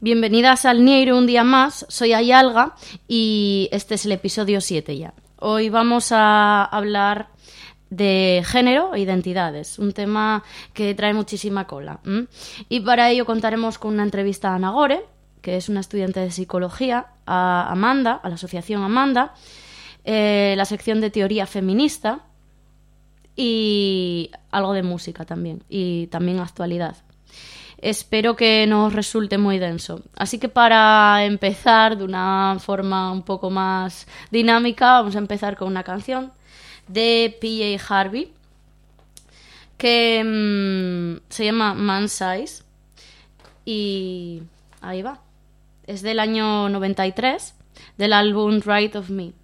Bienvenidas al Nieiro un día más, soy Ayalga y este es el episodio 7 ya. Hoy vamos a hablar de género e identidades, un tema que trae muchísima cola. Y para ello contaremos con una entrevista a Ana Gore, que es una estudiante de psicología, a Amanda, a la asociación Amanda, la sección de teoría feminista y algo de música también, y también actualidad. Espero que nos resulte muy denso. Así que para empezar de una forma un poco más dinámica, vamos a empezar con una canción de PJ Harvey que se llama Man Size y ahí va. Es del año 93, del álbum Right of Me.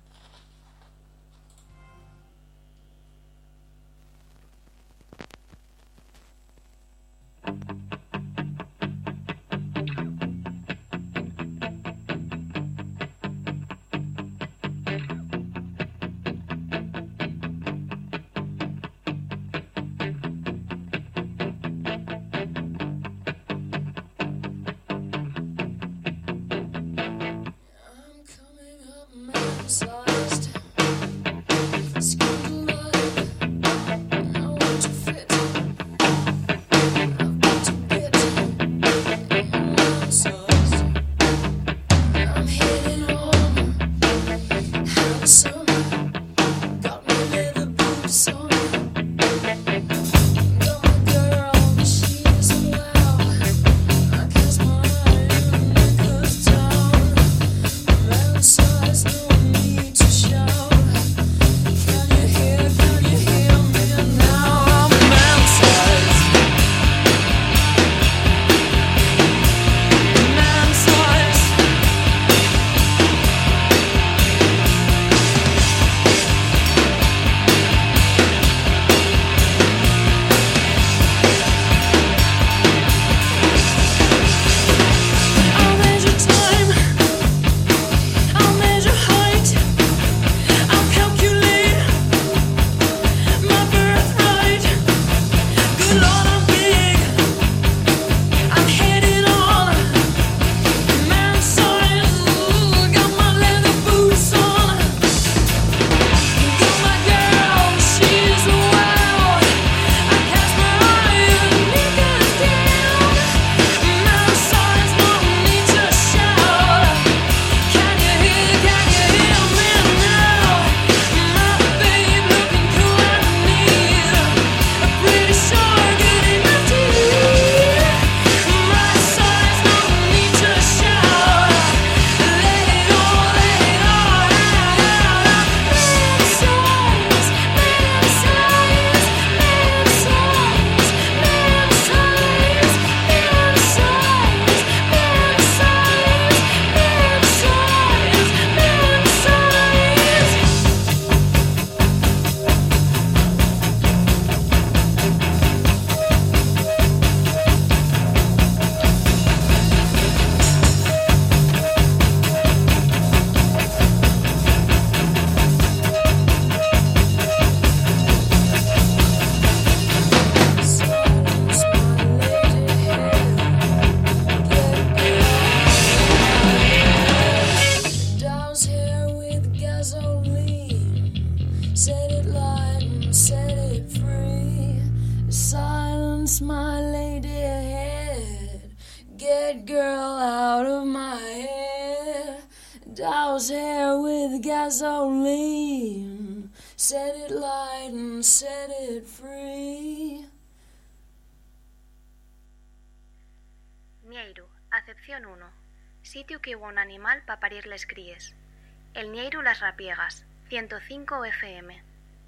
Nieiru, acepción 1. Sitio que hubo un animal para parir les críes. El Nieiru Las Rapiegas, 105 FM.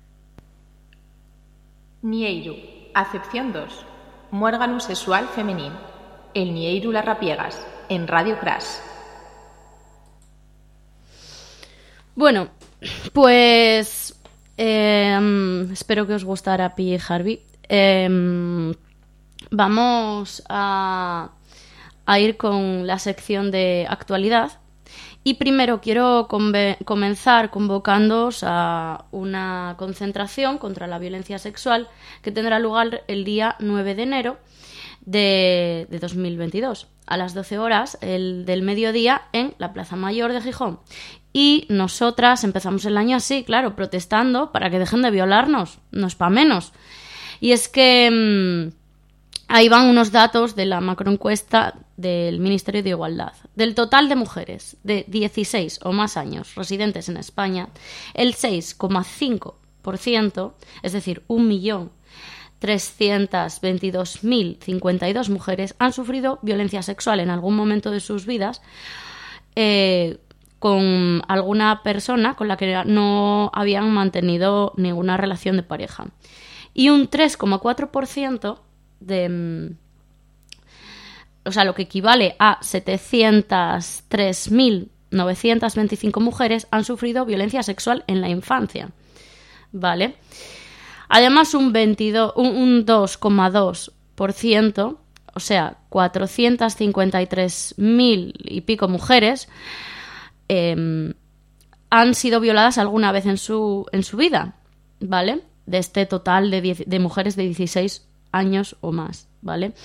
Nieiru, acepción 2. Muérgano sexual femenino. El Nieiru Las Rapiegas, en Radio Crash. Bueno, pues espero que os gustara PJ Harvey. Vamos a ir con la sección de actualidad y primero quiero comenzar convocándoos a una concentración contra la violencia sexual que tendrá lugar el día 9 de enero de 2022, a las 12 horas del mediodía en la Plaza Mayor de Gijón. Y nosotras empezamos el año así, claro, protestando para que dejen de violarnos, no es para menos. Y es que ahí van unos datos de la macroencuesta del Ministerio de Igualdad. Del total de mujeres de 16 o más años residentes en España, el 6,5%, es decir, 1.322.052 mujeres han sufrido violencia sexual en algún momento de sus vidas, con alguna persona con la que no habían mantenido ninguna relación de pareja. Y un 3,4% o sea, lo que equivale a 703.925 mujeres han sufrido violencia sexual en la infancia, ¿vale? Además, un 2,2%, o sea, 453.000 y pico mujeres han sido violadas alguna vez en su vida, ¿vale? De este total de mujeres de 16 años o más, ¿vale?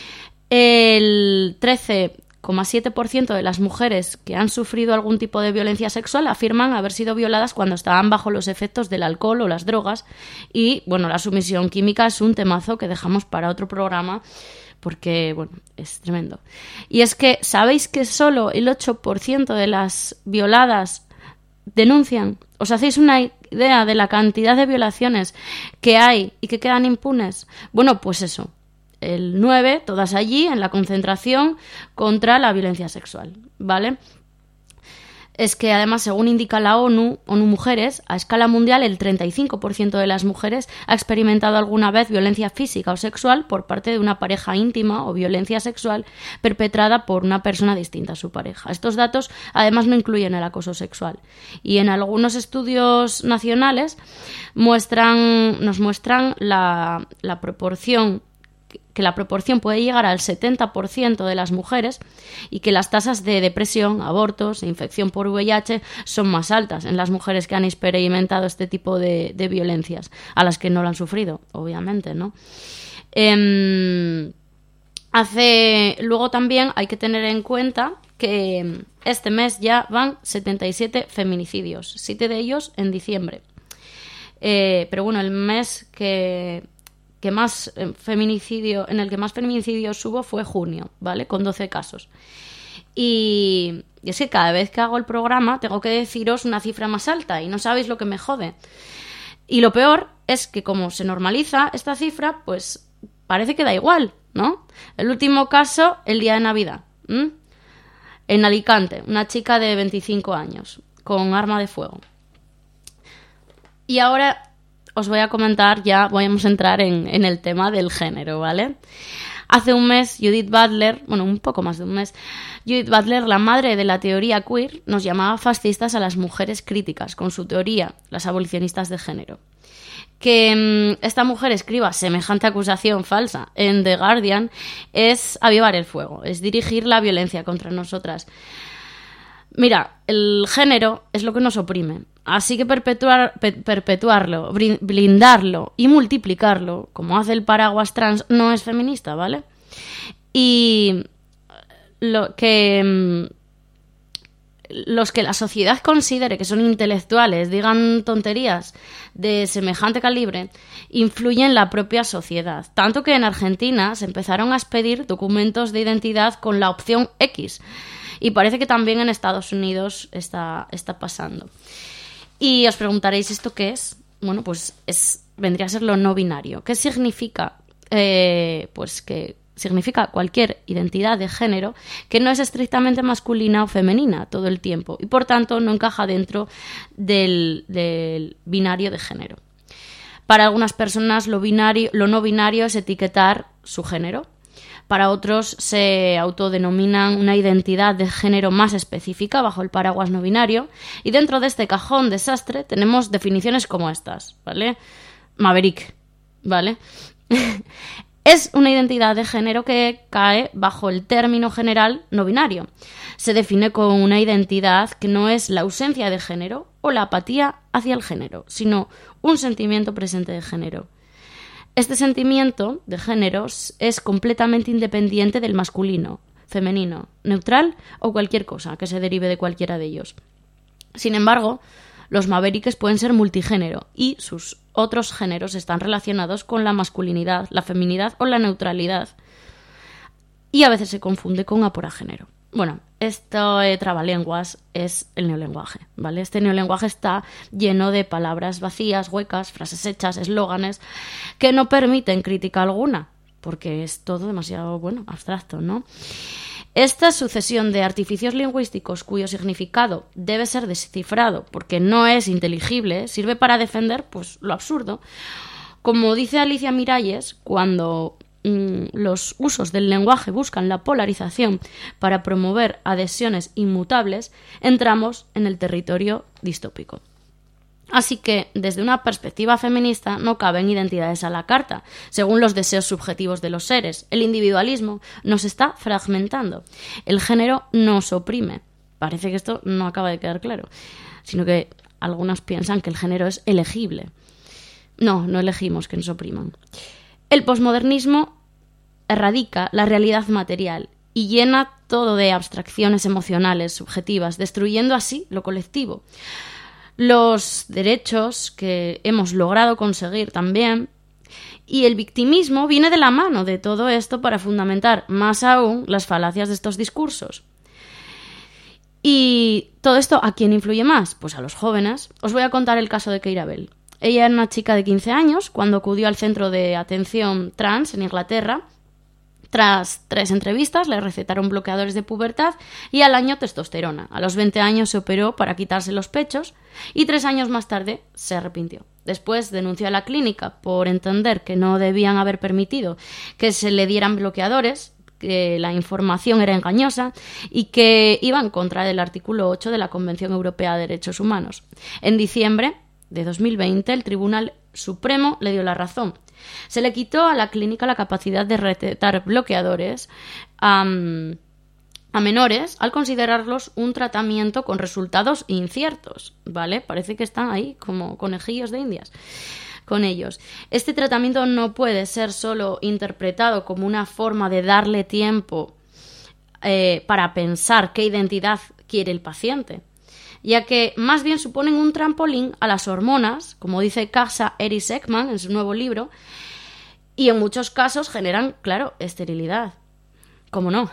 El 13,7% de las mujeres que han sufrido algún tipo de violencia sexual afirman haber sido violadas cuando estaban bajo los efectos del alcohol o las drogas. Y, bueno, la sumisión química es un temazo que dejamos para otro programa porque, bueno, es tremendo. Y es que, ¿sabéis que solo el 8% de las violadas denuncian? ¿Os hacéis una idea de la cantidad de violaciones que hay y que quedan impunes? Bueno, pues eso. El 9, todas allí, en la concentración contra la violencia sexual, ¿vale? Es que además, según indica la ONU Mujeres, a escala mundial el 35% de las mujeres ha experimentado alguna vez violencia física o sexual por parte de una pareja íntima o violencia sexual perpetrada por una persona distinta a su pareja. Estos datos además no incluyen el acoso sexual. Y en algunos estudios nacionales nos muestran la proporción, que la proporción puede llegar al 70% de las mujeres y que las tasas de depresión, abortos e infección por VIH son más altas en las mujeres que han experimentado este tipo de violencias, a las que no lo han sufrido, obviamente, ¿no? Luego también hay que tener en cuenta que este mes ya van 77 feminicidios, 7 de ellos en diciembre. Pero bueno, el mes en el que más feminicidios hubo fue junio, ¿vale? Con 12 casos. Y es que cada vez que hago el programa tengo que deciros una cifra más alta y no sabéis lo que me jode. Y lo peor es que como se normaliza esta cifra, pues parece que da igual, ¿no? El último caso, el día de Navidad, en Alicante, una chica de 25 años con arma de fuego. Y ahora os voy a comentar, ya vamos a entrar en el tema del género, ¿vale? Hace un mes, Judith Butler, bueno, un poco más de un mes, Judith Butler, la madre de la teoría queer, nos llamaba fascistas a las mujeres críticas con su teoría, las abolicionistas de género. Que esta mujer escriba semejante acusación falsa en The Guardian es avivar el fuego, es dirigir la violencia contra nosotras. Mira, el género es lo que nos oprime, así que perpetuarlo, blindarlo y multiplicarlo, como hace el paraguas trans, no es feminista, ¿vale? Y los que la sociedad considere que son intelectuales, digan tonterías de semejante calibre, influyen en la propia sociedad. Tanto que en Argentina se empezaron a expedir documentos de identidad con la opción X. Y parece que también en Estados Unidos está pasando. Y os preguntaréis, ¿esto qué es? Bueno, pues vendría a ser lo no binario. ¿Qué significa? Pues que significa cualquier identidad de género que no es estrictamente masculina o femenina todo el tiempo y por tanto no encaja dentro del binario de género. Para algunas personas lo no binario es etiquetar su género. Para otros se autodenominan una identidad de género más específica bajo el paraguas no binario. Y dentro de este cajón desastre tenemos definiciones como estas, ¿vale? Maverick, ¿vale? Es una identidad de género que cae bajo el término general no binario. Se define como una identidad que no es la ausencia de género o la apatía hacia el género, sino un sentimiento presente de género. Este sentimiento de género es completamente independiente del masculino, femenino, neutral o cualquier cosa que se derive de cualquiera de ellos. Sin embargo, los Mavericks pueden ser multigénero y sus otros géneros están relacionados con la masculinidad, la feminidad o la neutralidad. Y a veces se confunde con aporagénero. Bueno, esto trabalenguas es el neolenguaje, ¿vale? Este neolenguaje está lleno de palabras vacías, huecas, frases hechas, eslóganes que no permiten crítica alguna, porque es todo demasiado, abstracto, ¿no? Esta sucesión de artificios lingüísticos cuyo significado debe ser descifrado porque no es inteligible, sirve para defender lo absurdo. Como dice Alicia Miralles, cuando los usos del lenguaje buscan la polarización para promover adhesiones inmutables, entramos en el territorio distópico. Así que, desde una perspectiva feminista, no caben identidades a la carta, según los deseos subjetivos de los seres. El individualismo nos está fragmentando. El género nos oprime. Parece que esto no acaba de quedar claro, sino que algunas piensan que el género es elegible. No elegimos que nos opriman. El posmodernismo erradica la realidad material y llena todo de abstracciones emocionales, subjetivas, destruyendo así lo colectivo. Los derechos que hemos logrado conseguir también, y el victimismo viene de la mano de todo esto para fundamentar más aún las falacias de estos discursos. ¿Y todo esto a quién influye más? Pues a los jóvenes. Os voy a contar el caso de Keira Bell. Ella era una chica de 15 años cuando acudió al centro de atención trans en Inglaterra. Tras 3 entrevistas le recetaron bloqueadores de pubertad y al año testosterona. A los 20 años se operó para quitarse los pechos y 3 años más tarde se arrepintió. Después denunció a la clínica por entender que no debían haber permitido que se le dieran bloqueadores, que la información era engañosa y que iba en contra del artículo 8 de la Convención Europea de Derechos Humanos. En diciembre de 2020 el Tribunal Supremo le dio la razón. Se le quitó a la clínica la capacidad de recetar bloqueadores a menores al considerarlos un tratamiento con resultados inciertos, ¿vale? Parece que están ahí como conejillos de indias con ellos. Este tratamiento no puede ser solo interpretado como una forma de darle tiempo para pensar qué identidad quiere el paciente, ya que más bien suponen un trampolín a las hormonas, como dice Kasia Eris Ekman en su nuevo libro, y en muchos casos generan, claro, esterilidad. ¿Cómo no?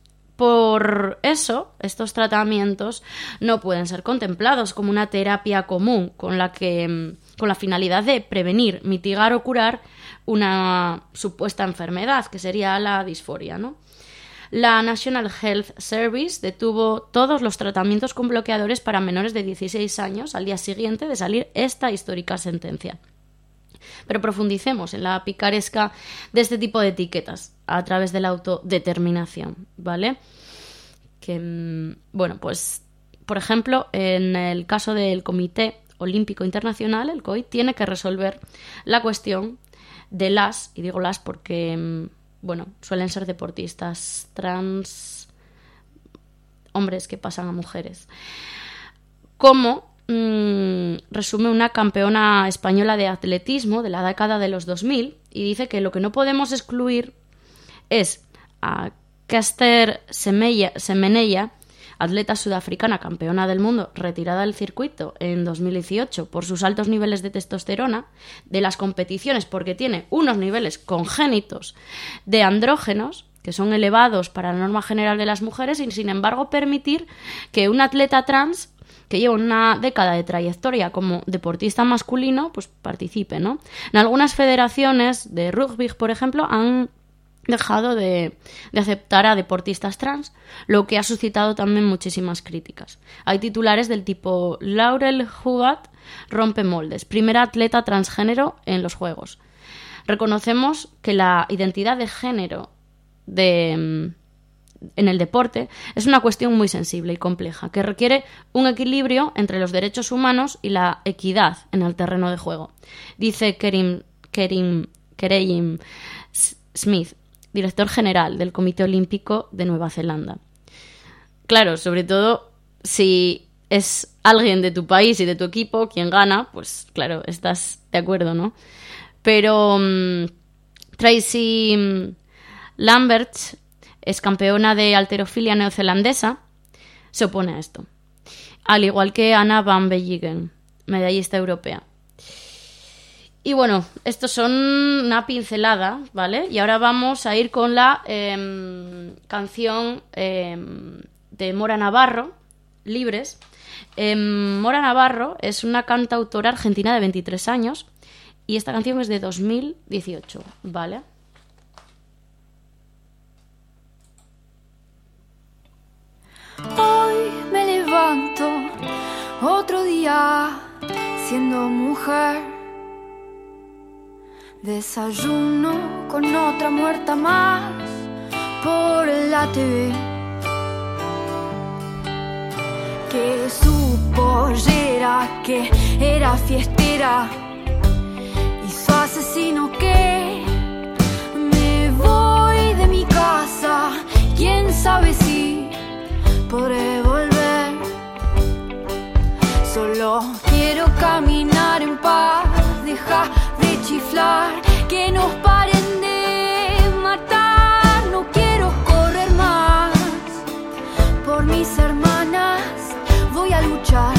Por eso, estos tratamientos no pueden ser contemplados como una terapia común con la finalidad de prevenir, mitigar o curar una supuesta enfermedad, que sería la disforia, ¿no? La National Health Service detuvo todos los tratamientos con bloqueadores para menores de 16 años al día siguiente de salir esta histórica sentencia. Pero profundicemos en la picaresca de este tipo de etiquetas a través de la autodeterminación, ¿vale? Que, pues, por ejemplo, en el caso del Comité Olímpico Internacional, el COI, tiene que resolver la cuestión de las, y digo las porque suelen ser deportistas trans, hombres que pasan a mujeres. Como resume una campeona española de atletismo de la década de los 2000 y dice que lo que no podemos excluir es a Caster Semenya, atleta sudafricana campeona del mundo retirada del circuito en 2018 por sus altos niveles de testosterona, de las competiciones porque tiene unos niveles congénitos de andrógenos que son elevados para la norma general de las mujeres y sin embargo permitir que un atleta trans que lleva una década de trayectoria como deportista masculino pues participe, ¿no? En algunas federaciones de rugby, por ejemplo, han dejado de aceptar a deportistas trans, lo que ha suscitado también muchísimas críticas. Hay titulares del tipo Laurel Hubbard rompe moldes, primera atleta transgénero en los Juegos. Reconocemos que la identidad de género en el deporte es una cuestión muy sensible y compleja, que requiere un equilibrio entre los derechos humanos y la equidad en el terreno de juego. Dice Kerim Smith, director general del Comité Olímpico de Nueva Zelanda. Claro, sobre todo si es alguien de tu país y de tu equipo quien gana, pues claro, estás de acuerdo, ¿no? Pero Tracy Lambert, es campeona de halterofilia neozelandesa, se opone a esto. Al igual que Anna van Bellingen, medallista europea. Y bueno, estos son una pincelada, ¿vale? Y ahora vamos a ir con la canción de Mora Navarro, Libres. Mora Navarro es una cantautora argentina de 23 años y esta canción es de 2018, ¿vale? Hoy me levanto otro día siendo mujer. Desayuno con otra muerta más por la TV, que su pollera, que era fiestera, y su asesino que me voy de mi casa. Quién sabe si podré volver. Solo quiero caminar en paz, deja de chiflar, que nos paren de matar. No quiero correr más por mis hermanas, voy a luchar,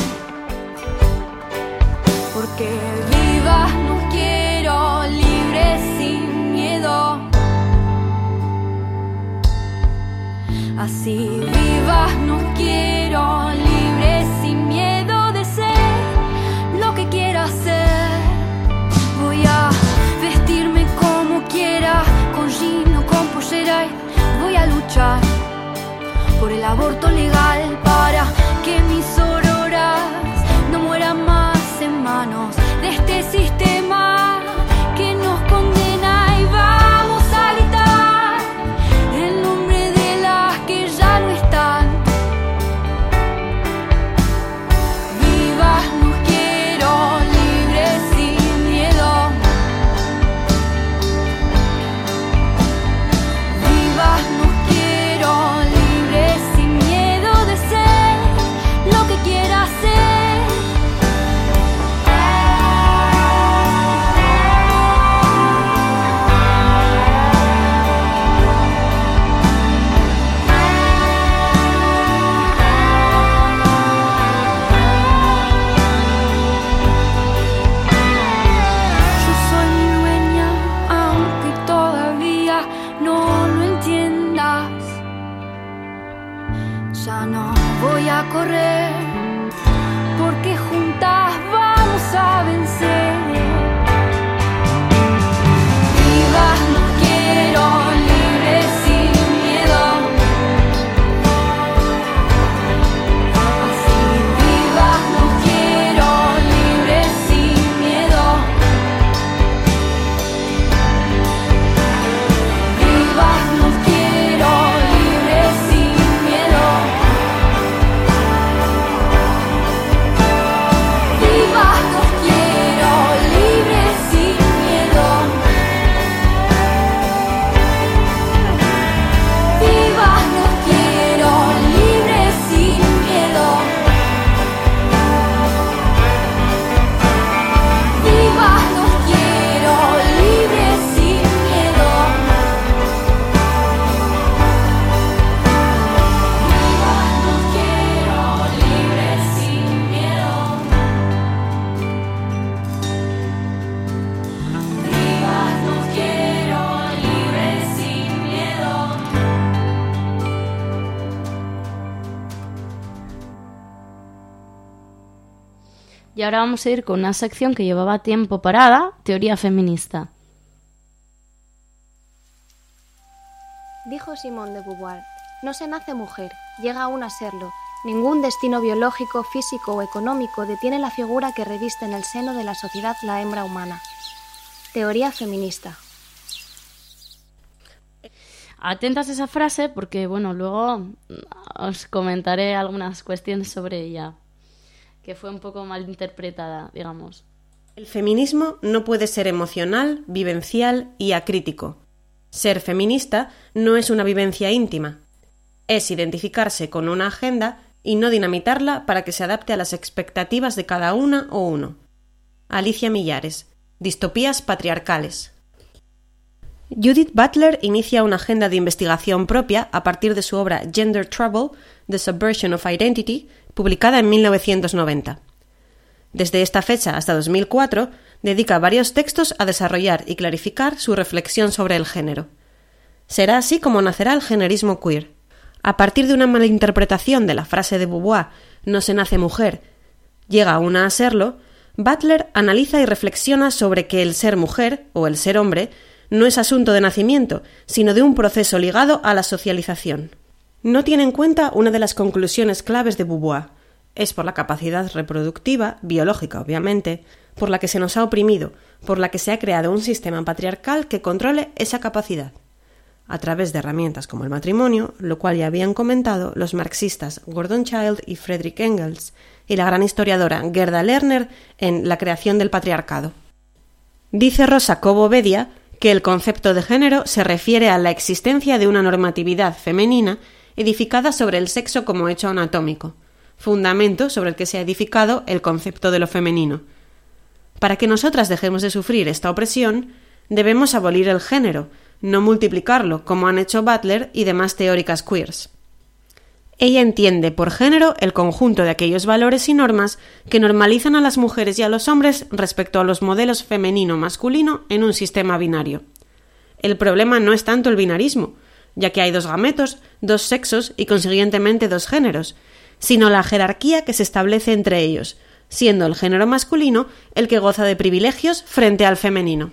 porque vivas nos quiero, libres sin miedo. Así vivas nos quiero, libres sin miedo de ser lo que quiera ser. Voy a vestirme como quiera, con jean o con pollera, y voy a luchar por el aborto legal, para que mis auroras no mueran más en manos de este sistema que nos condena. Y vamos a gritar el nombre de las que ya no están. Vivas nos quiero, libres sin miedo. Vivas nos quiero, libres sin miedo de ser lo que quiera ser. Yo soy mi dueña, aunque todavía no lo entiendas. Ya no voy a correr, porque juntas vamos a vencer. Vivas nos quiero, libres sin miedo. Así vivas nos quiero, libres sin miedo. Vivas nos quiero, libres sin miedo. Vivas nos quiero, libres sin miedo. Vivas nos quiero, libres sin miedo. Vivas nos quiero, libres sin miedo. Vivas nos quiero, libres sin miedo. Vivas nos quiero, libres sin miedo. Y ahora vamos a ir con una sección que llevaba tiempo parada, teoría feminista. Dijo Simone de Beauvoir, no se nace mujer, llega aún a serlo. Ningún destino biológico, físico o económico detiene la figura que reviste en el seno de la sociedad la hembra humana. Teoría feminista. Atentas a esa frase porque, bueno, luego os comentaré algunas cuestiones sobre ella, que fue un poco mal interpretada, digamos. El feminismo no puede ser emocional, vivencial y acrítico. Ser feminista no es una vivencia íntima. Es identificarse con una agenda y no dinamitarla para que se adapte a las expectativas de cada una o uno. Alicia Millares, Distopías patriarcales. Judith Butler inicia una agenda de investigación propia a partir de su obra Gender Trouble, The Subversion of Identity, publicada en 1990. Desde esta fecha hasta 2004, dedica varios textos a desarrollar y clarificar su reflexión sobre el género. Será así como nacerá el generismo queer. A partir de una malinterpretación de la frase de Beauvoir, no se nace mujer, llega una a serlo, Butler analiza y reflexiona sobre que el ser mujer, o el ser hombre, no es asunto de nacimiento, sino de un proceso ligado a la socialización. No tiene en cuenta una de las conclusiones claves de Beauvoir. Es por la capacidad reproductiva, biológica obviamente, por la que se nos ha oprimido, por la que se ha creado un sistema patriarcal que controle esa capacidad. A través de herramientas como el matrimonio, lo cual ya habían comentado los marxistas Gordon Childe y Friedrich Engels, y la gran historiadora Gerda Lerner en La creación del patriarcado. Dice Rosa Cobo-Bedia que el concepto de género se refiere a la existencia de una normatividad femenina edificada sobre el sexo como hecho anatómico, fundamento sobre el que se ha edificado el concepto de lo femenino. Para que nosotras dejemos de sufrir esta opresión, debemos abolir el género, no multiplicarlo, como han hecho Butler y demás teóricas queers. Ella entiende por género el conjunto de aquellos valores y normas que normalizan a las mujeres y a los hombres respecto a los modelos femenino-masculino en un sistema binario. El problema no es tanto el binarismo, ya que hay dos gametos, dos sexos y consiguientemente dos géneros, sino la jerarquía que se establece entre ellos, siendo el género masculino el que goza de privilegios frente al femenino.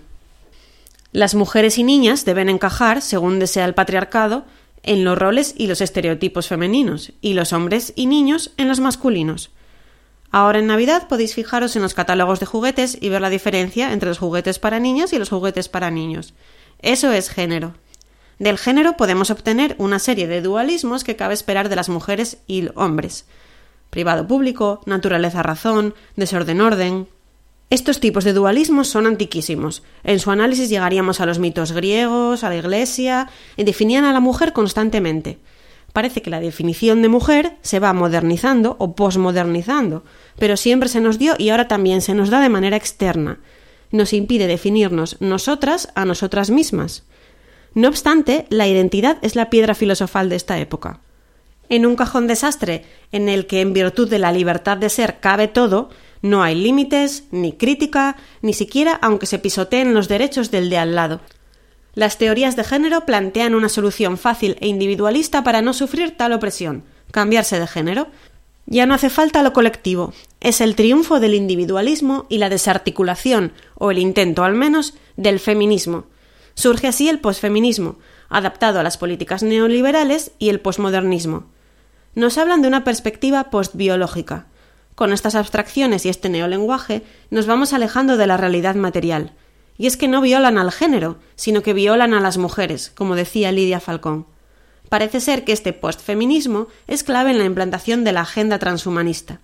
Las mujeres y niñas deben encajar, según desea el patriarcado, en los roles y los estereotipos femeninos, y los hombres y niños en los masculinos. Ahora en Navidad podéis fijaros en los catálogos de juguetes y ver la diferencia entre los juguetes para niñas y los juguetes para niños. Eso es género. Del género podemos obtener una serie de dualismos que cabe esperar de las mujeres y hombres. Privado-público, naturaleza-razón, desorden-orden. Estos tipos de dualismos son antiquísimos. En su análisis llegaríamos a los mitos griegos, a la Iglesia, y definían a la mujer constantemente. Parece que la definición de mujer se va modernizando o posmodernizando, pero siempre se nos dio y ahora también se nos da de manera externa. Nos impide definirnos nosotras a nosotras mismas. No obstante, la identidad es la piedra filosofal de esta época. En un cajón desastre en el que en virtud de la libertad de ser cabe todo, no hay límites, ni crítica, ni siquiera aunque se pisoteen los derechos del de al lado. Las teorías de género plantean una solución fácil e individualista para no sufrir tal opresión: cambiarse de género. Ya no hace falta lo colectivo, es el triunfo del individualismo y la desarticulación, o el intento al menos, del feminismo. Surge así el posfeminismo, adaptado a las políticas neoliberales, y el posmodernismo. Nos hablan de una perspectiva postbiológica. Con estas abstracciones y este neolenguaje nos vamos alejando de la realidad material. Y es que no violan al género, sino que violan a las mujeres, como decía Lidia Falcón. Parece ser que este postfeminismo es clave en la implantación de la agenda transhumanista.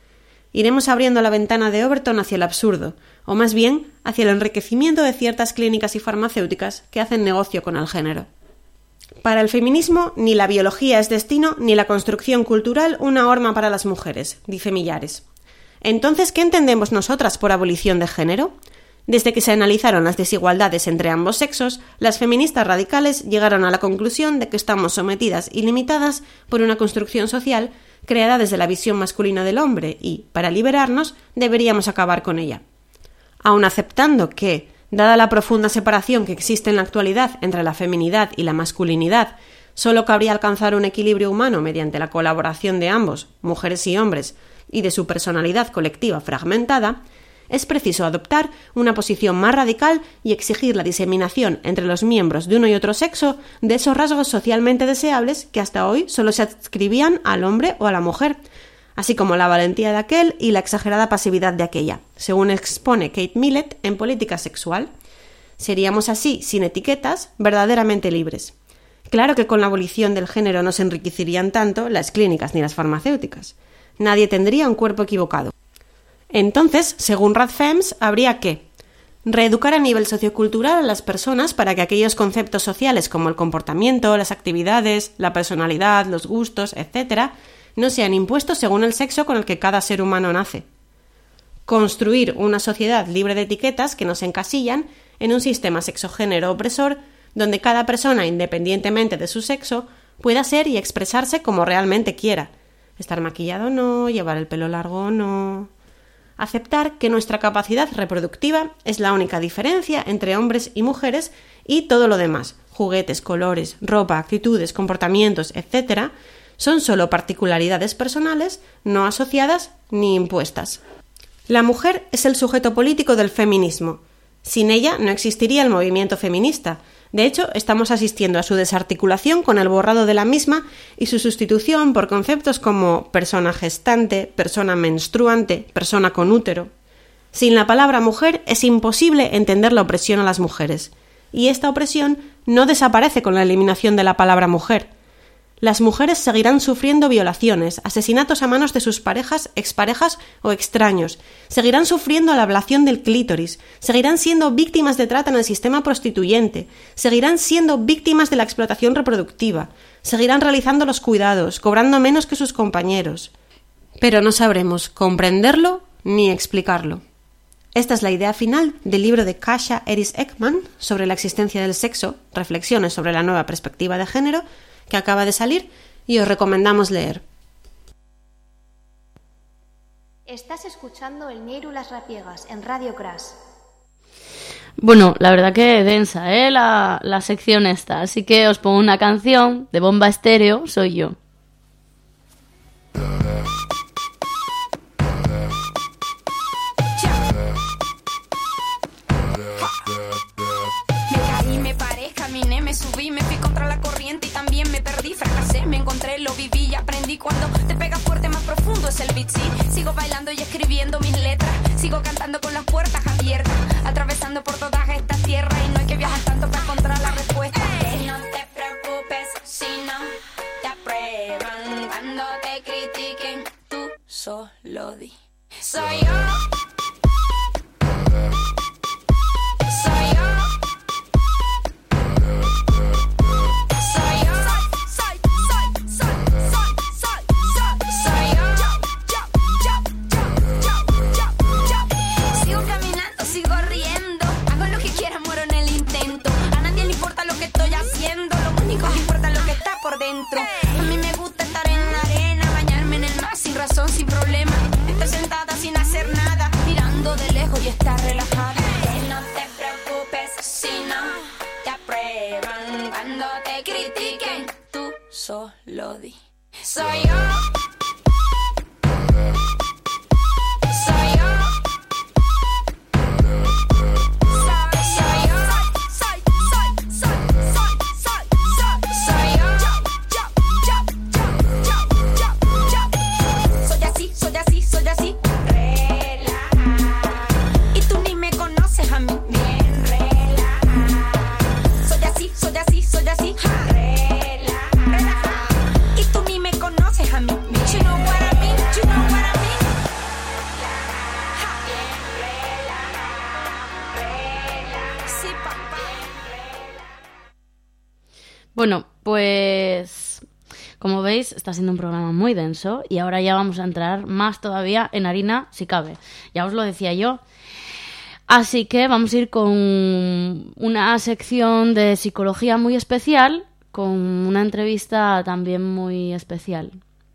Iremos abriendo la ventana de Overton hacia el absurdo, o más bien hacia el enriquecimiento de ciertas clínicas y farmacéuticas que hacen negocio con el género. Para el feminismo, ni la biología es destino, ni la construcción cultural una horma para las mujeres, dice Millares. Entonces, ¿qué entendemos nosotras por abolición de género? Desde que se analizaron las desigualdades entre ambos sexos, las feministas radicales llegaron a la conclusión de que estamos sometidas y limitadas por una construcción social creada desde la visión masculina del hombre y, para liberarnos, deberíamos acabar con ella. Aun aceptando que, dada la profunda separación que existe en la actualidad entre la feminidad y la masculinidad, solo cabría alcanzar un equilibrio humano mediante la colaboración de ambos, mujeres y hombres, y de su personalidad colectiva fragmentada, es preciso adoptar una posición más radical y exigir la diseminación entre los miembros de uno y otro sexo de esos rasgos socialmente deseables que hasta hoy solo se adscribían al hombre o a la mujer, así como la valentía de aquel y la exagerada pasividad de aquella, según expone Kate Millett en Política Sexual. Seríamos así, sin etiquetas, verdaderamente libres. Claro que con la abolición del género no se enriquecerían tanto las clínicas ni las farmacéuticas. Nadie tendría un cuerpo equivocado. Entonces, según Radfems, habría que reeducar a nivel sociocultural a las personas para que aquellos conceptos sociales como el comportamiento, las actividades, la personalidad, los gustos, etc., no sean impuestos según el sexo con el que cada ser humano nace. construir una sociedad libre de etiquetas que nos encasillan en un sistema sexogénero opresor donde cada persona, independientemente de su sexo, pueda ser y expresarse como realmente quiera. Estar maquillado no, llevar el pelo largo no. Aceptar que nuestra capacidad reproductiva es la única diferencia entre hombres y mujeres y todo lo demás, juguetes, colores, ropa, actitudes, comportamientos, etc., son solo particularidades personales no asociadas ni impuestas. La mujer es el sujeto político del feminismo. Sin ella no existiría el movimiento feminista. De hecho, estamos asistiendo a su desarticulación con el borrado de la misma y su sustitución por conceptos como persona gestante, persona menstruante, persona con útero. Sin la palabra mujer es imposible entender la opresión a las mujeres. Y esta opresión no desaparece con la eliminación de la palabra mujer. Las mujeres seguirán sufriendo violaciones, asesinatos a manos de sus parejas, exparejas o extraños, seguirán sufriendo la ablación del clítoris, seguirán siendo víctimas de trata en el sistema prostituyente, seguirán siendo víctimas de la explotación reproductiva, seguirán realizando los cuidados, cobrando menos que sus compañeros. Pero no sabremos comprenderlo ni explicarlo. Esta es la idea final del libro de Kasia Eris Ekman sobre la existencia del sexo, reflexiones sobre la nueva perspectiva de género, que acaba de salir y os recomendamos leer. Estás escuchando el Ñeiru Las Rapiegas en Radio Crash. Bueno, la verdad que densa, la sección esta. Así que os pongo una canción de Bomba Estéreo, Soy Yo. Caminé, me subí, me fui contra la corriente y también me perdí, fracasé, me encontré, lo viví y aprendí. Cuando te pega fuerte, más profundo es el beat, sí. Sigo bailando y escribiendo mis letras, sigo cantando con las puertas abiertas, atravesando por todas estas tierras y no hay que viajar tanto para encontrar la respuesta. No te preocupes si no te aprueban, cuando te critiquen, tú solo di. Soy yo. A mí me gusta estar en la arena, bañarme en el mar sin razón, sin problema, estar sentada sin hacer nada, mirando de lejos y estar relajada. No te preocupes si no te aprueban, cuando te critiquen, tú solo di. Soy yo. Bueno, pues como veis está siendo un programa muy denso y ahora ya vamos a entrar más todavía en harina si cabe. Ya os lo decía yo. Así que vamos a ir con una sección de psicología muy especial, con una entrevista también muy especial.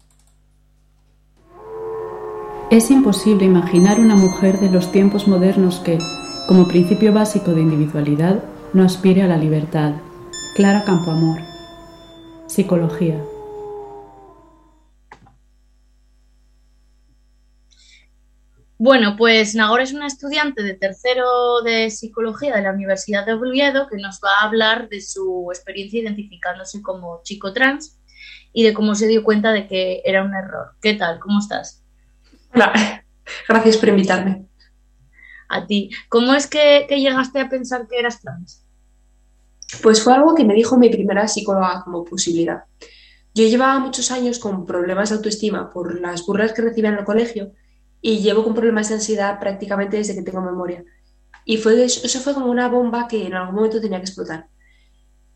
Es imposible imaginar una mujer de los tiempos modernos que, como principio básico de individualidad, no aspire a la libertad. Clara Campoamor. Psicología. Bueno, pues Nagore es una estudiante de tercero de Psicología de la Universidad de Oviedo que nos va a hablar de su experiencia identificándose como chico trans y de cómo se dio cuenta de que era un error. ¿Qué tal? ¿Cómo estás? Hola, gracias por invitarme. A ti. ¿Cómo es que llegaste a pensar que eras trans? Pues fue algo que me dijo mi primera psicóloga como posibilidad. Yo llevaba muchos años con problemas de autoestima por las burlas que recibía en el colegio y llevo con problemas de ansiedad prácticamente desde que tengo memoria. Y eso fue como una bomba que en algún momento tenía que explotar.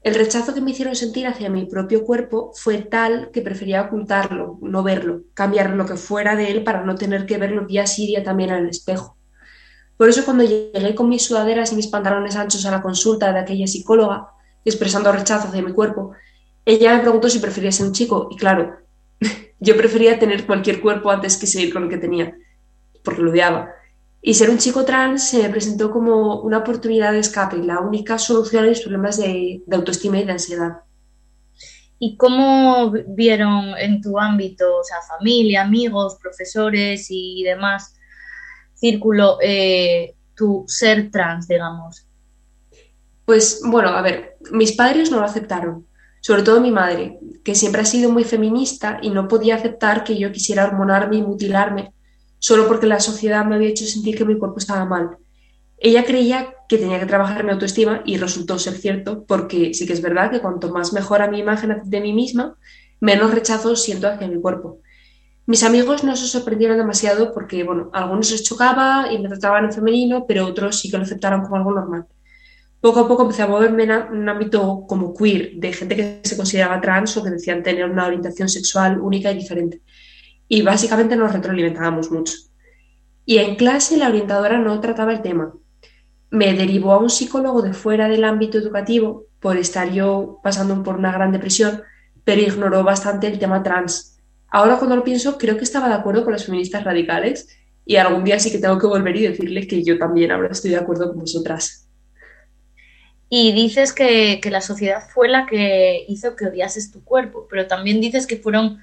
El rechazo que me hicieron sentir hacia mi propio cuerpo fue tal que prefería ocultarlo, no verlo, cambiar lo que fuera de él para no tener que verlo día sí día también en el espejo. Por eso cuando llegué con mis sudaderas y mis pantalones anchos a la consulta de aquella psicóloga, expresando rechazo hacia mi cuerpo, ella me preguntó si prefería ser un chico y claro, yo prefería tener cualquier cuerpo antes que seguir con el que tenía, porque lo odiaba. Y ser un chico trans se me presentó como una oportunidad de escape, la única solución a mis problemas de autoestima y de ansiedad. ¿Y cómo vieron en tu ámbito, o sea, familia, amigos, profesores y demás círculo, tu ser trans, digamos? Pues bueno, a ver, mis padres no lo aceptaron, sobre todo mi madre, que siempre ha sido muy feminista y no podía aceptar que yo quisiera hormonarme y mutilarme solo porque la sociedad me había hecho sentir que mi cuerpo estaba mal. Ella creía que tenía que trabajar mi autoestima y resultó ser cierto, porque sí que es verdad que cuanto más mejora mi imagen de mí misma, menos rechazo siento hacia mi cuerpo. Mis amigos no se sorprendieron demasiado porque, bueno, a algunos les chocaba y me trataban en femenino, pero otros sí que lo aceptaron como algo normal. Poco a poco empecé a moverme en un ámbito como queer, de gente que se consideraba trans o que decían tener una orientación sexual única y diferente. Y básicamente nos retroalimentábamos mucho. Y en clase la orientadora no trataba el tema. Me derivó a un psicólogo de fuera del ámbito educativo por estar yo pasando por una gran depresión, pero ignoró bastante el tema trans. Ahora cuando lo pienso, creo que estaba de acuerdo con las feministas radicales y algún día sí que tengo que volver y decirle que yo también ahora estoy de acuerdo con vosotras. Y dices que la sociedad fue la que hizo que odiases tu cuerpo, pero también dices que fueron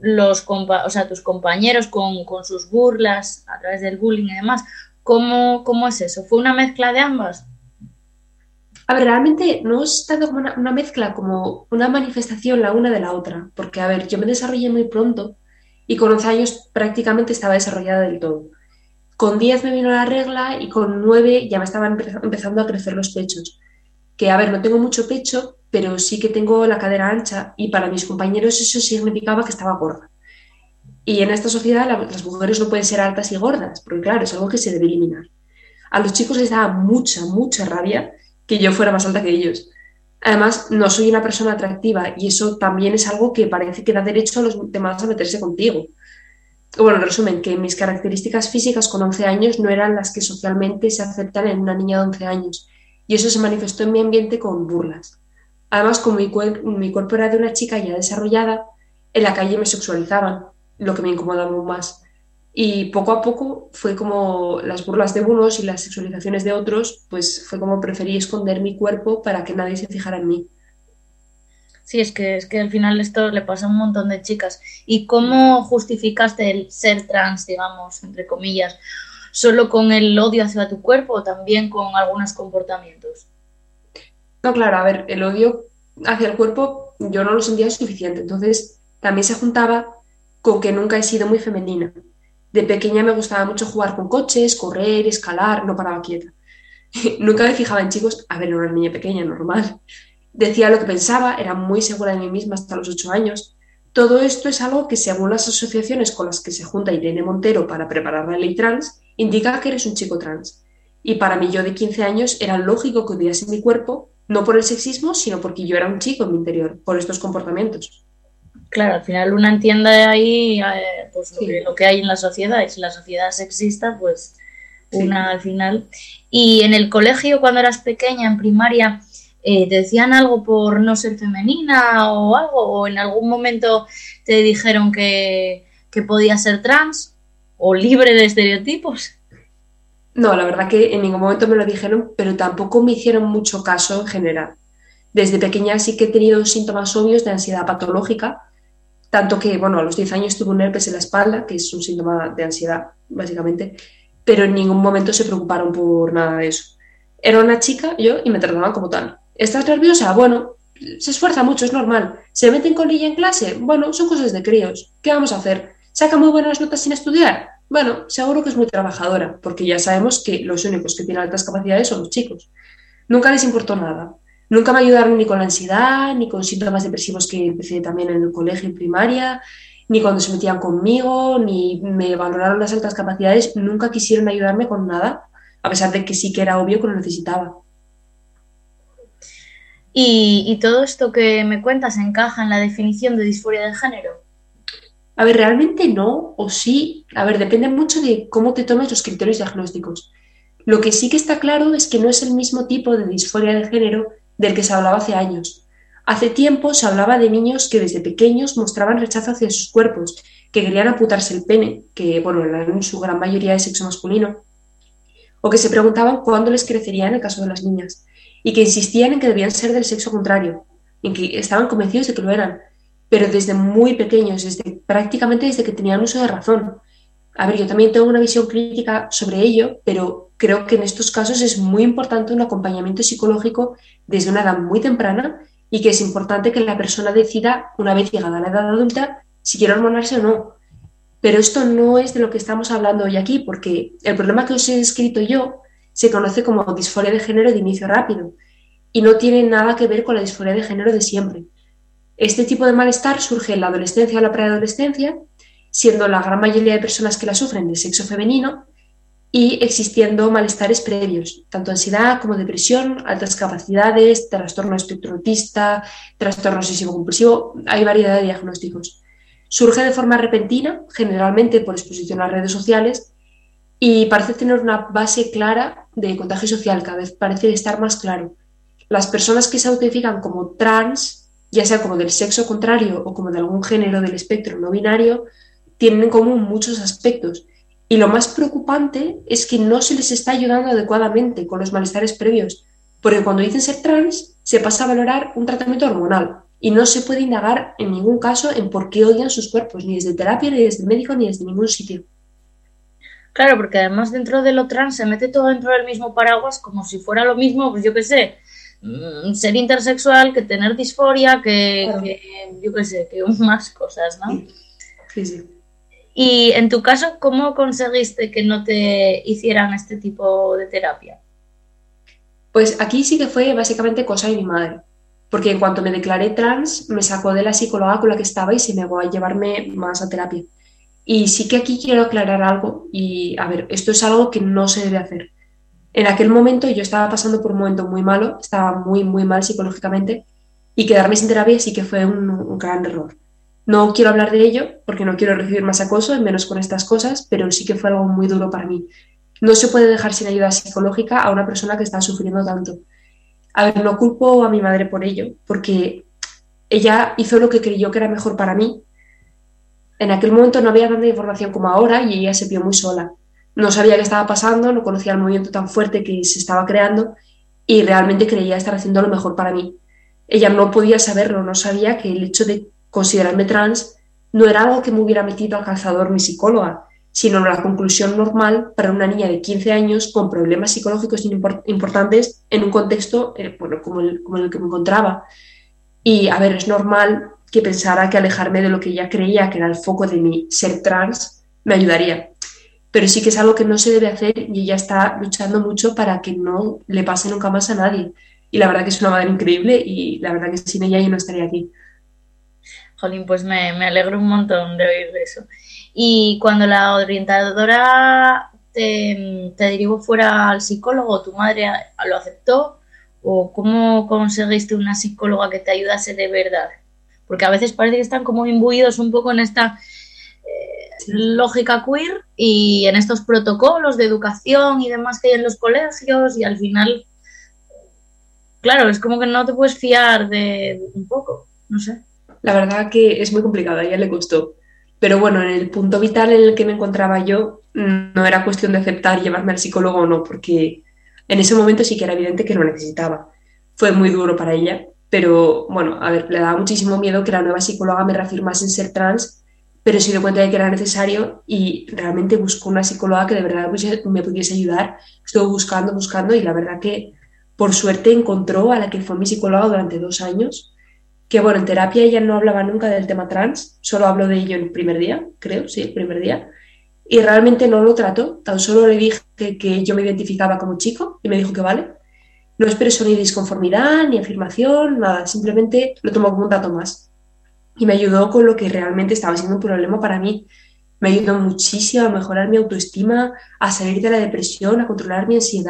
tus compañeros con sus burlas a través del bullying y demás. ¿Cómo es eso? ¿Fue una mezcla de ambas? A ver, realmente no es tanto como una mezcla, como una manifestación la una de la otra, porque, a ver, yo me desarrollé muy pronto y con 11 años prácticamente estaba desarrollada del todo. Con 10 me vino la regla y con 9 ya me estaban empezando a crecer los pechos. Que, a ver, no tengo mucho pecho, pero sí que tengo la cadera ancha y para mis compañeros eso significaba que estaba gorda. Y en esta sociedad las mujeres no pueden ser altas y gordas, porque claro, es algo que se debe eliminar. A los chicos les daba mucha rabia que yo fuera más alta que ellos. Además, no soy una persona atractiva y eso también es algo que parece que da derecho a los demás a meterse contigo. Bueno, en resumen, que mis características físicas con 11 años no eran las que socialmente se aceptan en una niña de 11 años y eso se manifestó en mi ambiente con burlas. Además, como mi cuerpo era de una chica ya desarrollada, en la calle me sexualizaban, lo que me incomodaba aún más. Y poco a poco fue como las burlas de unos y las sexualizaciones de otros, pues fue como preferí esconder mi cuerpo para que nadie se fijara en mí. Sí, es que al final esto le pasa a un montón de chicas. ¿Y cómo justificaste el ser trans, digamos, entre comillas? ¿Solo con el odio hacia tu cuerpo o también con algunos comportamientos? No, claro, a ver, el odio hacia el cuerpo yo no lo sentía suficiente, entonces también se juntaba con que nunca he sido muy femenina. De pequeña me gustaba mucho jugar con coches, correr, escalar, no paraba quieta. Nunca me fijaba en chicos, a ver, era una niña pequeña, normal. Decía lo que pensaba, era muy segura de mí misma hasta los 8 años. Todo esto es algo que, según las asociaciones con las que se junta Irene Montero para preparar la ley trans, indica que eres un chico trans. Y para mí, yo de 15 años, era lógico que odiase mi cuerpo, no por el sexismo, sino porque yo era un chico en mi interior, por estos comportamientos. Claro, al final una entiende ahí pues Sí. lo que hay en la sociedad, y si la sociedad es sexista, pues una Sí. al final. Y en el colegio, cuando eras pequeña, en primaria, ¿te decían algo por no ser femenina o algo? ¿O en algún momento te dijeron que podías ser trans o libre de estereotipos? No, la verdad que en ningún momento me lo dijeron, pero tampoco me hicieron mucho caso en general. Desde pequeña sí que he tenido síntomas obvios de ansiedad patológica, tanto que, bueno, a los 10 años tuve un herpes en la espalda, que es un síntoma de ansiedad, básicamente, pero en ningún momento se preocuparon por nada de eso. Era una chica, yo, y me trataban como tal. ¿Estás nerviosa? Bueno, se esfuerza mucho, es normal. ¿Se meten con ella en clase? Bueno, son cosas de críos. ¿Qué vamos a hacer? ¿Saca muy buenas notas sin estudiar? Bueno, seguro que es muy trabajadora, porque ya sabemos que los únicos que tienen altas capacidades son los chicos. Nunca les importó nada. Nunca me ayudaron ni con la ansiedad, ni con síntomas depresivos que empecé también en el colegio, en primaria, ni cuando se metían conmigo, ni me valoraron las altas capacidades. Nunca quisieron ayudarme con nada, a pesar de que sí que era obvio que lo necesitaba. ¿Y todo esto que me cuentas encaja en la definición de disforia de género? A ver, realmente no, o sí. A ver, depende mucho de cómo te tomes los criterios diagnósticos. Lo que sí que está claro es que no es el mismo tipo de disforia de género del que se hablaba hace años. Hace tiempo se hablaba de niños que desde pequeños mostraban rechazo hacia sus cuerpos, que querían amputarse el pene, que bueno, eran en su gran mayoría de sexo masculino, o que se preguntaban cuándo les crecería en el caso de las niñas, y que insistían en que debían ser del sexo contrario, en que estaban convencidos de que lo eran, pero desde muy pequeños, prácticamente desde que tenían uso de razón. A ver, yo también tengo una visión crítica sobre ello, pero creo que en estos casos es muy importante un acompañamiento psicológico desde una edad muy temprana y que es importante que la persona decida, una vez llegada a la edad adulta, si quiere hormonarse o no. Pero esto no es de lo que estamos hablando hoy aquí, porque el problema que os he descrito yo se conoce como disforia de género de inicio rápido y no tiene nada que ver con la disforia de género de siempre. Este tipo de malestar surge en la adolescencia o la preadolescencia, siendo la gran mayoría de personas que la sufren de sexo femenino y existiendo malestares previos, tanto ansiedad como depresión, altas capacidades, trastorno espectro autista, trastorno obsesivo-compulsivo, hay variedad de diagnósticos. Surge de forma repentina, generalmente por exposición a las redes sociales, y parece tener una base clara de contagio social, cada vez parece estar más claro. Las personas que se autoidentifican como trans, ya sea como del sexo contrario o como de algún género del espectro no binario, tienen en común muchos aspectos. Y lo más preocupante es que no se les está ayudando adecuadamente con los malestares previos, porque cuando dicen ser trans se pasa a valorar un tratamiento hormonal y no se puede indagar en ningún caso en por qué odian sus cuerpos, ni desde terapia, ni desde el médico, ni desde ningún sitio. Claro, porque además dentro de lo trans se mete todo dentro del mismo paraguas como si fuera lo mismo, pues yo qué sé, ser intersexual, que tener disforia, Claro. que yo qué sé, que más cosas, ¿no? Sí, sí. Y en tu caso, ¿cómo conseguiste que no te hicieran este tipo de terapia? Pues aquí sí que fue básicamente cosa de mi madre, porque en cuanto me declaré trans, me sacó de la psicóloga con la que estaba y se negó a llevarme más a terapia. Y sí que aquí quiero aclarar algo, y a ver, esto es algo que no se debe hacer. En aquel momento yo estaba pasando por un momento muy malo, estaba muy, muy mal psicológicamente, y quedarme sin terapia sí que fue un gran error. No quiero hablar de ello porque no quiero recibir más acoso, y menos con estas cosas, pero sí que fue algo muy duro para mí. No se puede dejar sin ayuda psicológica a una persona que está sufriendo tanto. A ver, no culpo a mi madre por ello, porque ella hizo lo que creyó que era mejor para mí. En aquel momento no había tanta información como ahora y ella se vio muy sola. No sabía qué estaba pasando, no conocía el movimiento tan fuerte que se estaba creando y realmente creía estar haciendo lo mejor para mí. Ella no podía saberlo, no sabía que el hecho de considerarme trans no era algo que me hubiera metido al calzador mi psicóloga, sino la conclusión normal para una niña de 15 años con problemas psicológicos importantes en un contexto bueno, como el que me encontraba. Y, a ver, es normal que pensara que alejarme de lo que ella creía que era el foco de mi ser trans me ayudaría. Pero sí que es algo que no se debe hacer y ella está luchando mucho para que no le pase nunca más a nadie. Y la verdad que es una madre increíble y la verdad que sin ella yo no estaría aquí. Jolín, pues me alegro un montón de oír eso. Y cuando la orientadora te derivó fuera al psicólogo, ¿tu madre lo aceptó? ¿O cómo conseguiste una psicóloga que te ayudase de verdad? Porque a veces parece que están como imbuidos un poco en esta lógica queer y en estos protocolos de educación y demás que hay en los colegios y al final, claro, es como que no te puedes fiar de un poco, no sé. La verdad que es muy complicado, a ella le costó. Pero bueno, en el punto vital en el que me encontraba yo, no era cuestión de aceptar llevarme al psicólogo o no, porque en ese momento sí que era evidente que lo necesitaba. Fue muy duro para ella, pero bueno, a ver, le daba muchísimo miedo que la nueva psicóloga me reafirmase en ser trans, pero se dio cuenta de que era necesario y realmente buscó una psicóloga que de verdad me pudiese ayudar. Estuvo buscando y la verdad que por suerte encontró a la que fue mi psicóloga durante 2 años, que bueno, en terapia ella no hablaba nunca del tema trans, solo habló de ello el primer día, creo, sí, el primer día, y realmente no lo trató, tan solo le dije que yo me identificaba como chico y me dijo que vale. No expresó ni disconformidad, ni afirmación, nada, simplemente lo tomó como un dato más. Y me ayudó con lo que realmente estaba siendo un problema para mí. Me ayudó muchísimo a mejorar mi autoestima, a salir de la depresión, a controlar mi ansiedad.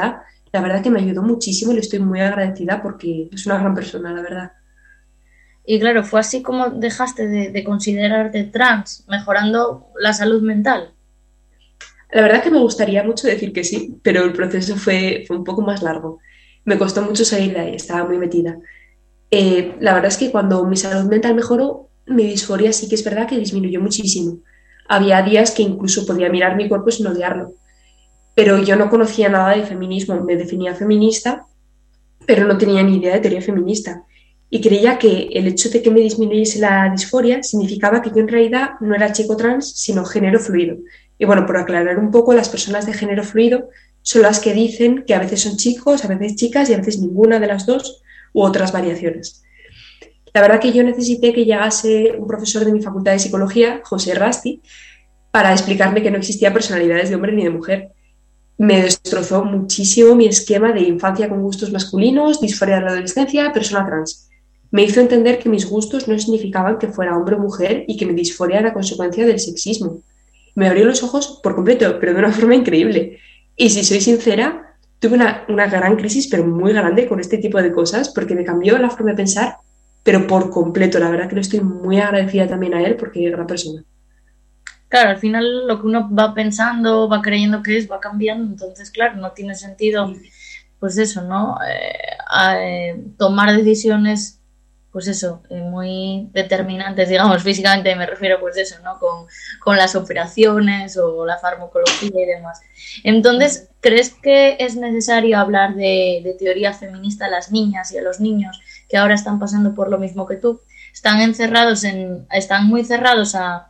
la verdad que me ayudó muchísimo y le estoy muy agradecida porque es una gran persona, la verdad. Y claro, fue así como dejaste de considerarte trans, mejorando la salud mental. La verdad que me gustaría mucho decir que sí, pero el proceso fue un poco más largo. Me costó mucho salir de ahí, estaba muy metida. La verdad es que cuando mi salud mental mejoró, mi disforia sí que es verdad que disminuyó muchísimo. Había días que incluso podía mirar mi cuerpo sin odiarlo, pero yo no conocía nada de feminismo, me definía feminista, pero no tenía ni idea de teoría feminista. Y creía que el hecho de que me disminuyese la disforia significaba que yo en realidad no era chico trans, sino género fluido. Y bueno, por aclarar un poco, las personas de género fluido son las que dicen que a veces son chicos, a veces chicas y a veces ninguna de las dos u otras variaciones. La verdad que yo necesité que llegase un profesor de mi facultad de psicología, José Rasti, para explicarme que no existía personalidades de hombre ni de mujer. Me destrozó muchísimo mi esquema de infancia con gustos masculinos, disforia de la adolescencia, persona trans. Me hizo entender que mis gustos no significaban que fuera hombre o mujer y que mi disforia era consecuencia del sexismo. Me abrió los ojos por completo, pero de una forma increíble. Y si soy sincera, tuve una gran crisis, pero muy grande con este tipo de cosas, porque me cambió la forma de pensar, pero por completo. La verdad que le estoy muy agradecida también a él porque es gran persona. Claro, al final lo que uno va pensando, va creyendo que va cambiando, entonces, claro, no tiene sentido, pues eso, ¿no? Tomar decisiones, pues eso, muy determinantes, digamos, físicamente me refiero, pues eso, ¿no? Con las operaciones o la farmacología y demás. Entonces, ¿crees que es necesario hablar de teoría feminista a las niñas y a los niños que ahora están pasando por lo mismo que tú? Están muy cerrados a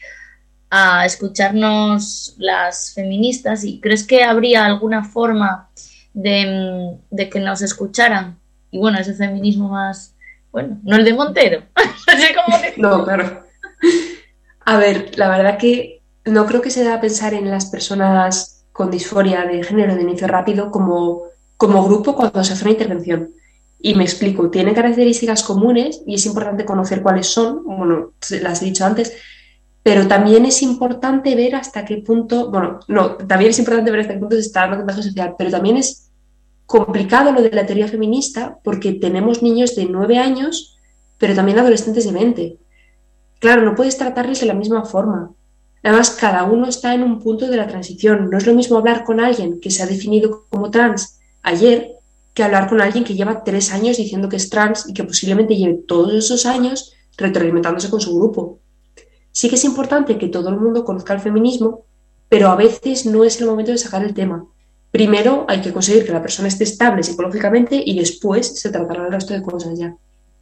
escucharnos las feministas, y ¿crees que habría alguna forma de que nos escucharan? Y bueno, ese feminismo más, bueno, no el de Montero. No sé cómo decirlo. No, claro. A ver, la verdad que no creo que se deba pensar en las personas con disforia de género de inicio rápido como grupo cuando se hace una intervención. Y me explico, tiene características comunes y es importante conocer cuáles son, bueno, las he dicho antes, pero también es importante ver hasta qué punto, bueno, no, también es importante ver hasta qué punto se está dando contagio social, pero también es complicado lo de la teoría feminista porque tenemos niños de 9 años, pero también adolescentes de 20. Claro, no puedes tratarles de la misma forma. Además, cada uno está en un punto de la transición. No es lo mismo hablar con alguien que se ha definido como trans ayer que hablar con alguien que lleva 3 años diciendo que es trans y que posiblemente lleve todos esos años retroalimentándose con su grupo. Sí que es importante que todo el mundo conozca el feminismo, pero a veces no es el momento de sacar el tema. Primero hay que conseguir que la persona esté estable psicológicamente y después se tratará el resto de cosas ya.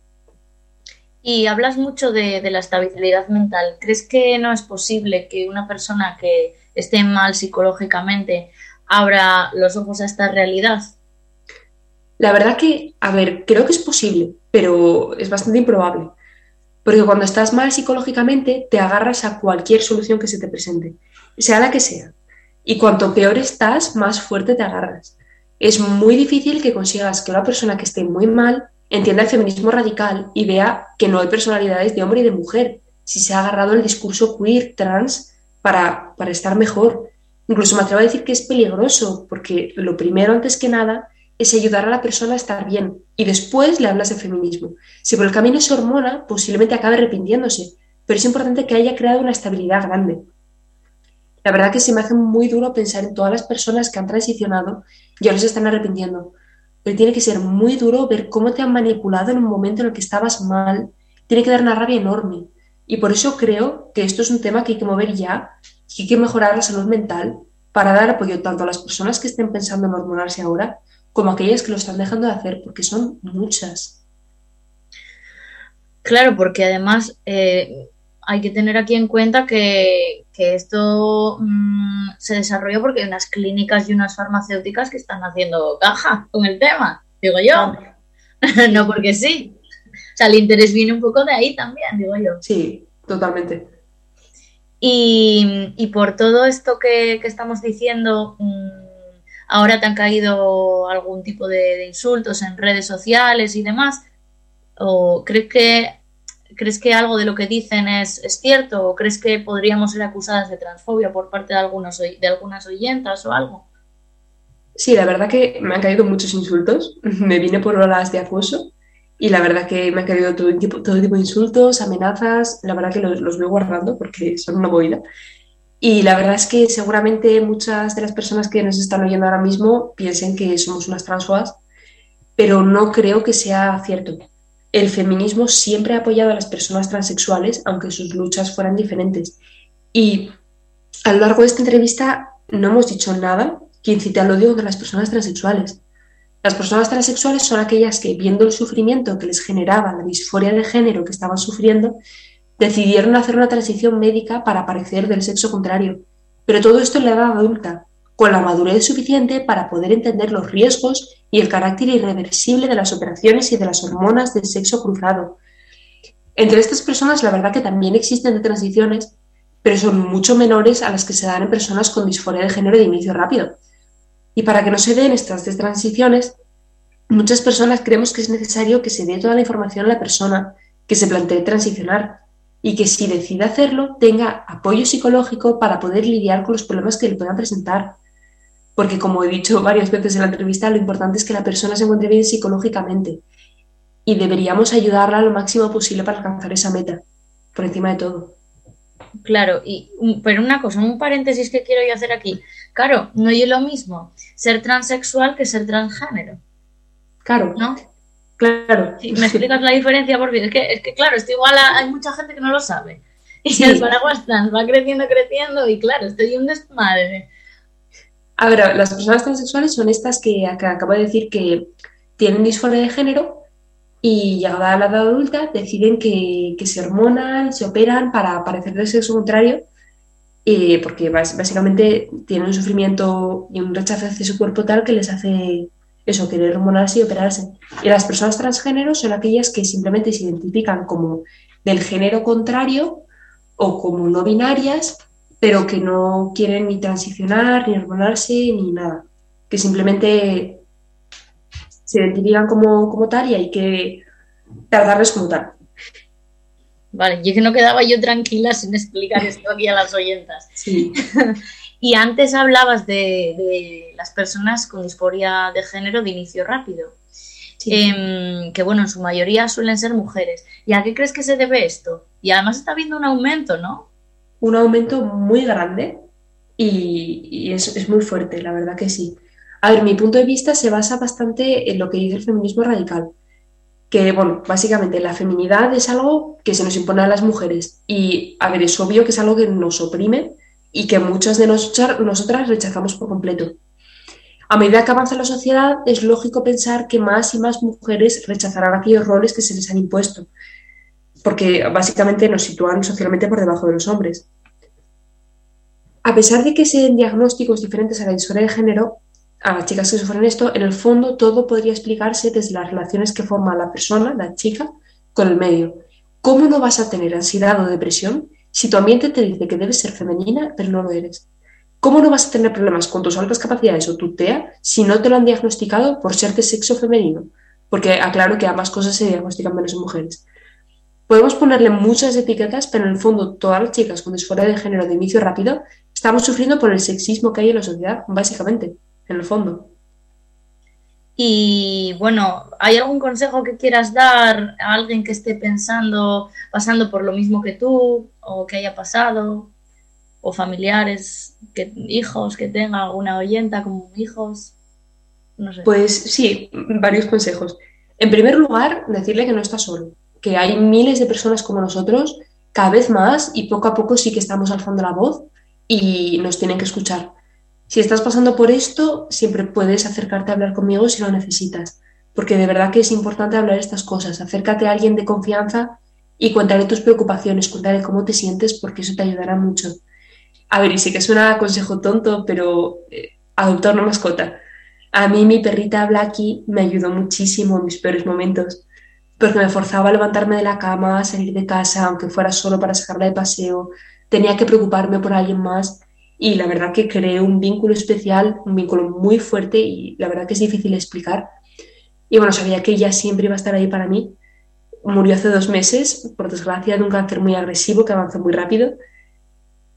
Y hablas mucho de la estabilidad mental. ¿Crees que no es posible que una persona que esté mal psicológicamente abra los ojos a esta realidad? La verdad que, a ver, creo que es posible, pero es bastante improbable. Porque cuando estás mal psicológicamente, te agarras a cualquier solución que se te presente, sea la que sea. Y cuanto peor estás, más fuerte te agarras. Es muy difícil que consigas que una persona que esté muy mal entienda el feminismo radical y vea que no hay personalidades de hombre y de mujer, si se ha agarrado el discurso queer, trans, para estar mejor. Incluso me atrevo a decir que es peligroso, porque lo primero, antes que nada, es ayudar a la persona a estar bien y después le hablas de feminismo. Si por el camino se hormona, posiblemente acabe arrepintiéndose, pero es importante que haya creado una estabilidad grande. La verdad que se me hace muy duro pensar en todas las personas que han transicionado y ahora se están arrepintiendo. Pero tiene que ser muy duro ver cómo te han manipulado en un momento en el que estabas mal. Tiene que dar una rabia enorme. Y por eso creo que esto es un tema que hay que mover ya y que hay que mejorar la salud mental para dar apoyo tanto a las personas que estén pensando en hormonarse ahora como aquellas que lo están dejando de hacer, porque son muchas. Claro, porque además hay que tener aquí en cuenta que esto se desarrolla porque hay unas clínicas y unas farmacéuticas que están haciendo caja con el tema, digo yo. No porque sí. O sea, el interés viene un poco de ahí también, digo yo. Sí, totalmente. Y por todo esto que estamos diciendo, ahora te han caído algún tipo de insultos en redes sociales y demás, ¿o crees que algo de lo que dicen es cierto? ¿O crees que podríamos ser acusadas de transfobia por parte de algunas oyentas o algo? Sí, la verdad que me han caído muchos insultos. Me vine por olas de acoso y la verdad que me han caído todo tipo de insultos, amenazas. La verdad que los voy guardando porque son una movida. Y la verdad es que seguramente muchas de las personas que nos están oyendo ahora mismo piensen que somos unas transfoas, pero no creo que sea cierto. El feminismo siempre ha apoyado a las personas transexuales, aunque sus luchas fueran diferentes. Y a lo largo de esta entrevista no hemos dicho nada que incite al odio contra las personas transexuales. Las personas transexuales son aquellas que, viendo el sufrimiento que les generaba la disforia de género que estaban sufriendo, decidieron hacer una transición médica para parecer del sexo contrario. Pero todo esto en la edad adulta, con la madurez suficiente para poder entender los riesgos y el carácter irreversible de las operaciones y de las hormonas del sexo cruzado. Entre estas personas, la verdad que también existen de transiciones, pero son mucho menores a las que se dan en personas con disforia de género de inicio rápido. Y para que no se den estas transiciones, muchas personas creemos que es necesario que se dé toda la información a la persona que se plantee transicionar y que si decide hacerlo tenga apoyo psicológico para poder lidiar con los problemas que le puedan presentar. Porque como he dicho varias veces en la entrevista, lo importante es que la persona se encuentre bien psicológicamente y deberíamos ayudarla lo máximo posible para alcanzar esa meta, por encima de todo. Claro, pero una cosa, un paréntesis que quiero yo hacer aquí. Claro, no es lo mismo ser transexual que ser transgénero. Claro, ¿no? Claro. Sí, ¿me explicas la diferencia? Porque es que claro, esto igual hay mucha gente que no lo sabe. Y Sí. el paraguas trans va creciendo y claro, estoy un desmadre. A ver, las personas transexuales son estas que acabo de decir que tienen disforia de género y llegada a la edad adulta deciden que se hormonan, se operan para parecer del sexo contrario, porque básicamente tienen un sufrimiento y un rechazo hacia su cuerpo tal que les hace eso, querer hormonarse y operarse. Y las personas transgénero son aquellas que simplemente se identifican como del género contrario o como no binarias, pero que no quieren ni transicionar, ni hormonarse, ni nada. Que simplemente se identifican como tal y hay que tratarles como tal. Vale, yo que no quedaba yo tranquila sin explicar esto aquí a las oyentas. Sí. Y antes hablabas de las personas con disforia de género de inicio rápido, Sí. que bueno, en su mayoría suelen ser mujeres. ¿Y a qué crees que se debe esto? Y además está habiendo un aumento, ¿no? Un aumento muy grande y es muy fuerte, la verdad que sí. A ver, mi punto de vista se basa bastante en lo que dice el feminismo radical, que, bueno, básicamente la feminidad es algo que se nos impone a las mujeres y, a ver, es obvio que es algo que nos oprime y que muchas de nosotras rechazamos por completo. A medida que avanza la sociedad, es lógico pensar que más y más mujeres rechazarán aquellos roles que se les han impuesto, porque básicamente nos sitúan socialmente por debajo de los hombres. A pesar de que se den diagnósticos diferentes a la disforia de género, a las chicas que sufren esto, en el fondo todo podría explicarse desde las relaciones que forma la persona, la chica, con el medio. ¿Cómo no vas a tener ansiedad o depresión si tu ambiente te dice que debes ser femenina, pero no lo eres? ¿Cómo no vas a tener problemas con tus altas capacidades o tu TEA si no te lo han diagnosticado por ser de sexo femenino? Porque aclaro que ambas cosas se diagnostican menos en mujeres. Podemos ponerle muchas etiquetas, pero en el fondo todas las chicas con disforia de género de inicio rápido estamos sufriendo por el sexismo que hay en la sociedad, básicamente, en el fondo. Y bueno, ¿hay algún consejo que quieras dar a alguien que esté pasando por lo mismo que tú, o que haya pasado, o familiares, hijos que tenga alguna oyenta como hijos? No sé. Pues sí, varios consejos. En primer lugar, decirle que no está solo, que hay miles de personas como nosotros, cada vez más, y poco a poco sí que estamos alzando la voz y nos tienen que escuchar. Si estás pasando por esto, siempre puedes acercarte a hablar conmigo si lo necesitas, porque de verdad que es importante hablar estas cosas. Acércate a alguien de confianza y cuéntale tus preocupaciones, cuéntale cómo te sientes, porque eso te ayudará mucho. A ver, y sí que suena consejo tonto, pero adoptar una mascota. A mí mi perrita Blackie me ayudó muchísimo en mis peores momentos, porque me forzaba a levantarme de la cama, a salir de casa, aunque fuera solo para sacarla de paseo. Tenía que preocuparme por alguien más y la verdad que creé un vínculo especial, un vínculo muy fuerte y la verdad que es difícil de explicar. Y bueno, sabía que ella siempre iba a estar ahí para mí. Murió hace 2 meses, por desgracia, de un cáncer muy agresivo que avanzó muy rápido.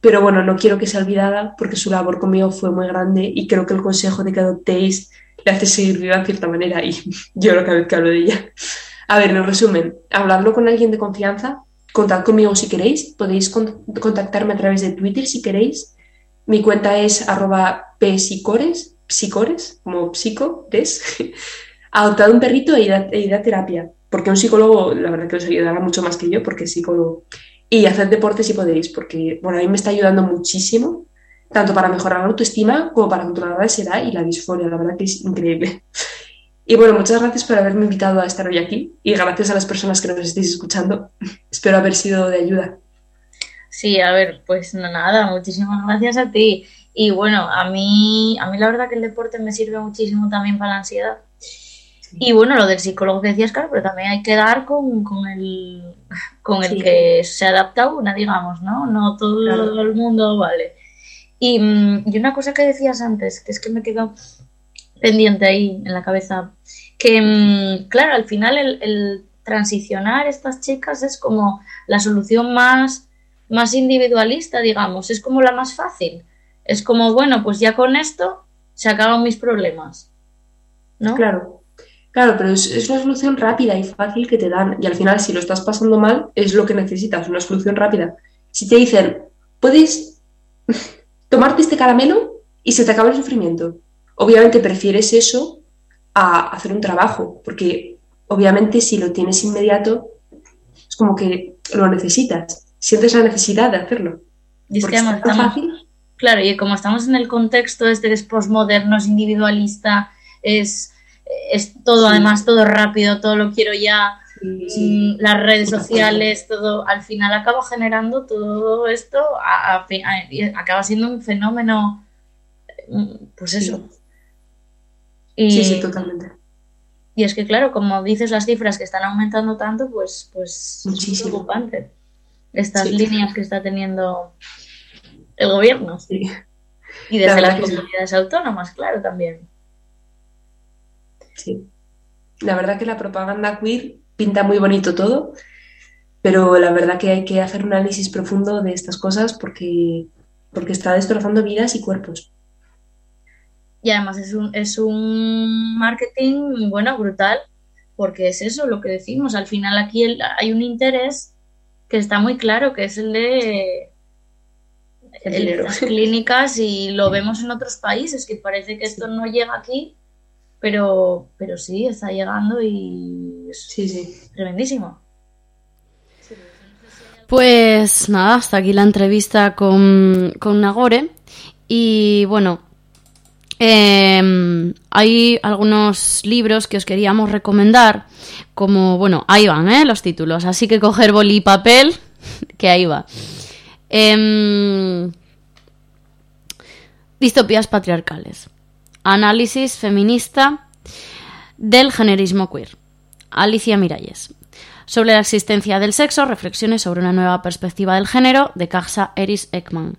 pero bueno, no quiero que sea olvidada porque su labor conmigo fue muy grande y creo que el consejo de que adoptéis le hace seguir viva de cierta manera y lloro cada vez que hablo de ella. A ver, en resumen, hablarlo con alguien de confianza, contad conmigo si queréis, podéis contactarme a través de Twitter si queréis. Mi cuenta es @psicores, como psicores. Adoptad un perrito e id a terapia, porque un psicólogo, la verdad que os ayudará mucho más que yo, porque es psicólogo. Y haced deporte si podéis, porque bueno, a mí me está ayudando muchísimo, tanto para mejorar la autoestima como para controlar la ansiedad y la disforia, la verdad que es increíble. Y bueno, muchas gracias por haberme invitado a estar hoy aquí y gracias a las personas que nos estéis escuchando. Espero haber sido de ayuda. Sí, a ver, pues nada, muchísimas gracias a ti. Y bueno, a mí la verdad que el deporte me sirve muchísimo también para la ansiedad. Sí. Y bueno, lo del psicólogo que decías, claro, pero también hay que dar con el sí. Que se adapta a una, digamos, ¿no? No todo claro. El mundo vale. Y una cosa que decías antes, que es que me quedó pendiente ahí en la cabeza, que claro, al final el transicionar estas chicas es como la solución más individualista, digamos, es como la más fácil, es como, bueno, pues ya con esto se acaban mis problemas, ¿no? Claro, pero es una solución rápida y fácil que te dan, y al final si lo estás pasando mal es lo que necesitas, una solución rápida. Si te dicen, puedes tomarte este caramelo y se te acaba el sufrimiento, obviamente prefieres eso a hacer un trabajo, porque obviamente si lo tienes inmediato es como que lo necesitas, sientes la necesidad de hacerlo. Y es que además estamos, fácil. Claro, y como estamos en el contexto este que es posmoderno, es individualista, es todo, sí. Además todo rápido, todo lo quiero ya, sí. Las redes sociales, todo, al final acaba generando todo esto, acaba siendo un fenómeno, pues eso. Sí. Sí, totalmente. Y es que, claro, como dices, las cifras que están aumentando tanto, pues es preocupante. Estas líneas que está teniendo el gobierno. Sí. Y desde las comunidades autónomas, claro, también. Sí. La verdad que la propaganda queer pinta muy bonito todo, pero la verdad que hay que hacer un análisis profundo de estas cosas porque está destrozando vidas y cuerpos. Y además es un marketing, bueno, brutal, porque es eso lo que decimos. Al final aquí hay un interés que está muy claro, que es el de las clínicas, y lo vemos en otros países, que parece que esto no llega aquí, pero sí, está llegando y es tremendísimo. Pues nada, hasta aquí la entrevista con Nagore. Y bueno, hay algunos libros que os queríamos recomendar, como, bueno, ahí van los títulos, así que coger boli y papel, que ahí va. Distopías patriarcales, análisis feminista del generismo queer, Alicia Miralles. Sobre la existencia del sexo, reflexiones sobre una nueva perspectiva del género, de Kaja Eris Ekman.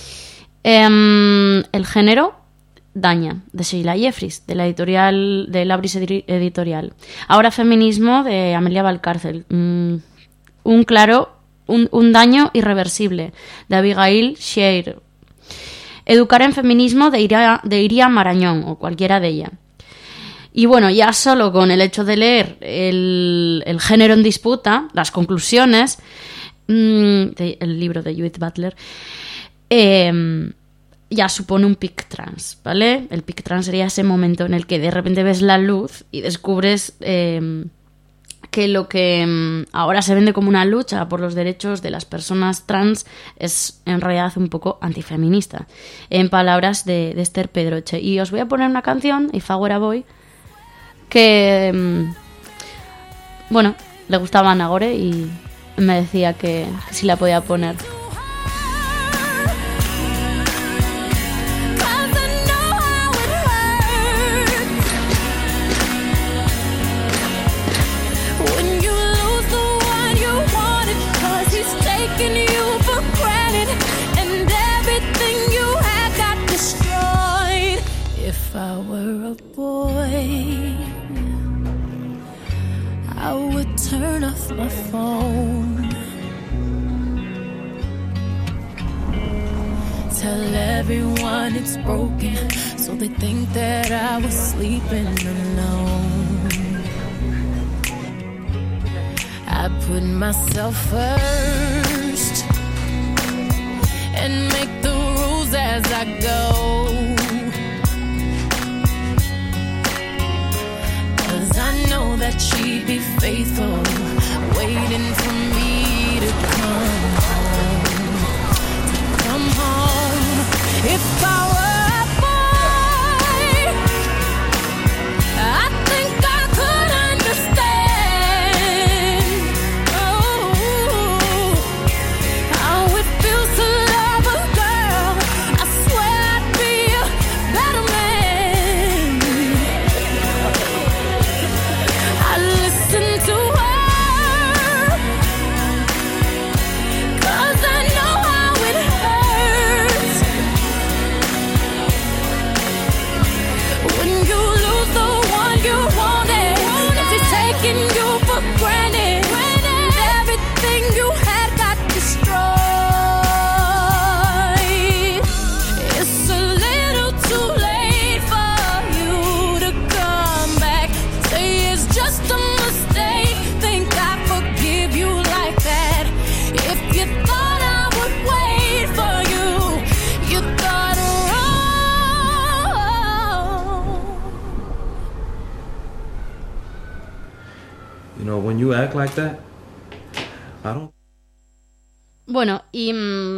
El género daña, de Sheila Jeffries, de la editorial de Labris Editorial. Ahora feminismo, de Amelia Valcárcel. Un daño irreversible, de Abigail Shrier. Educar en feminismo, de Iria Marañón, o cualquiera de ella. Y bueno, ya solo con el hecho de leer el género en disputa, las conclusiones del libro de Judith Butler, ya supone un pic trans, ¿vale? El pic trans sería ese momento en el que de repente ves la luz y descubres que lo que ahora se vende como una lucha por los derechos de las personas trans es en realidad un poco antifeminista, en palabras de Esther Pedroche. Y os voy a poner una canción, If I Were a Boy, que bueno, le gustaba a Nagore y me decía que sí la podía poner. If I were a boy, I would turn off my phone. tell everyone it's broken, so they think that I was sleeping alone. I put myself first and make the rules as I go, 'cause I know that she'd be faithful, waiting for me to come home. If I were a boy, I think I could understand, oh, how it feels to love a girl. I swear I'd be a better man. I listen to her, 'cause I know how it hurts when you lose the one you wanted. If he's taking you for granted, everything you had got destroyed. It's a little too late for you to come back. Say it's just a mistake, think I forgive you like that. If you thought I would wait for you, you thought wrong. You know, when you act like that, I don't... Bueno, y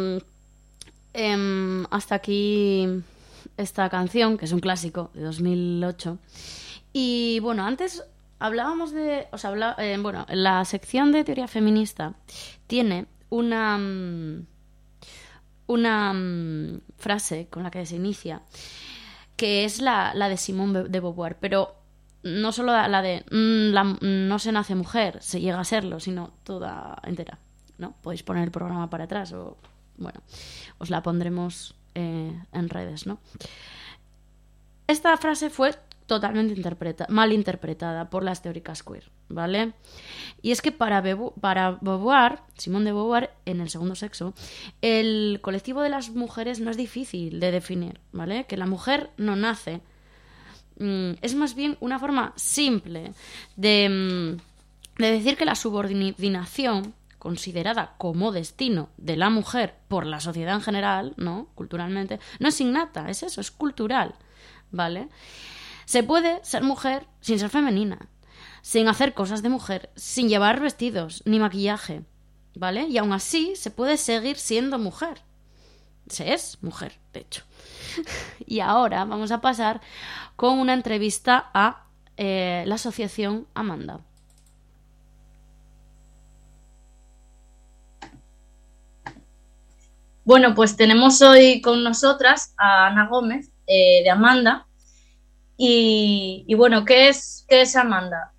hasta aquí esta canción, que es un clásico de 2008. Y bueno, antes hablábamos de... O sea, bueno, la sección de teoría feminista tiene una frase con la que se inicia, que es la de Simone de Beauvoir, pero no solo la de no se nace mujer, se llega a serlo, sino toda entera, ¿no? Podéis poner el programa para atrás o, bueno, os la pondremos en redes, ¿no? Esta frase fue totalmente mal interpretada por las teóricas queer, ¿vale? Y es que para Beauvoir, Simone de Beauvoir, en El segundo sexo, el colectivo de las mujeres no es difícil de definir, ¿vale? Que la mujer no nace. Es más bien una forma simple de decir que la subordinación considerada como destino de la mujer por la sociedad en general, ¿no? Culturalmente, no es innata, es eso, es cultural, ¿vale? Se puede ser mujer sin ser femenina, sin hacer cosas de mujer, sin llevar vestidos ni maquillaje, ¿vale? Y aún así se puede seguir siendo mujer. Se es mujer, de hecho. Y ahora vamos a pasar con una entrevista a la asociación Amanda. Bueno, pues tenemos hoy con nosotras a Ana Gómez, de Amanda. Y bueno, ¿qué es Amanda?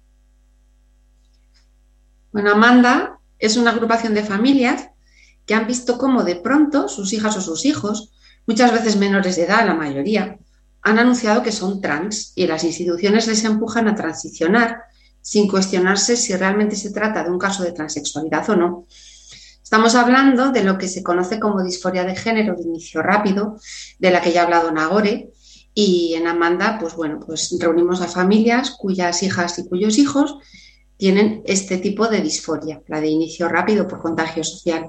Bueno, Amanda es una agrupación de familias que han visto cómo de pronto sus hijas o sus hijos, muchas veces menores de edad, la mayoría, han anunciado que son trans y las instituciones les empujan a transicionar sin cuestionarse si realmente se trata de un caso de transexualidad o no. Estamos hablando de lo que se conoce como disforia de género de inicio rápido, de la que ya ha hablado Nagore, y en Amanda, pues bueno, pues reunimos a familias cuyas hijas y cuyos hijos tienen este tipo de disforia, la de inicio rápido por contagio social.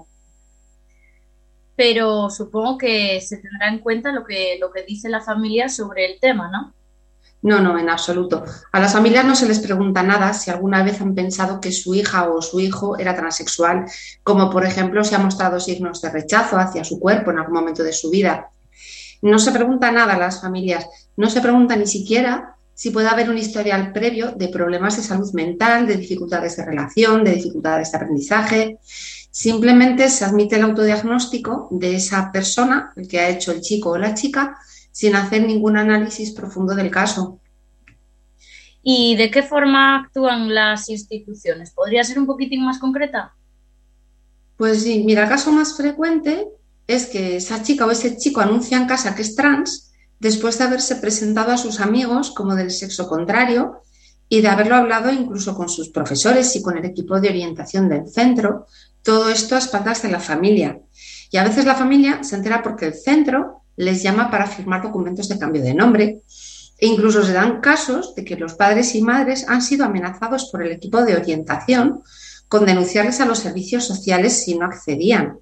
Pero supongo que se tendrá en cuenta lo que dice la familia sobre el tema, ¿no? No, en absoluto. A las familias no se les pregunta nada si alguna vez han pensado que su hija o su hijo era transexual, como por ejemplo si ha mostrado signos de rechazo hacia su cuerpo en algún momento de su vida. No se pregunta nada a las familias, no se pregunta ni siquiera si puede haber un historial previo de problemas de salud mental, de dificultades de relación, de dificultades de aprendizaje. Simplemente se admite el autodiagnóstico de esa persona, el que ha hecho el chico o la chica, sin hacer ningún análisis profundo del caso. ¿Y de qué forma actúan las instituciones? ¿Podría ser un poquitín más concreta? Pues sí, mira, el caso más frecuente es que esa chica o ese chico anuncia en casa que es trans después de haberse presentado a sus amigos como del sexo contrario y de haberlo hablado incluso con sus profesores y con el equipo de orientación del centro, todo esto a espaldas de la familia. Y a veces la familia se entera porque el centro les llama para firmar documentos de cambio de nombre. E incluso se dan casos de que los padres y madres han sido amenazados por el equipo de orientación con denunciarles a los servicios sociales si no accedían.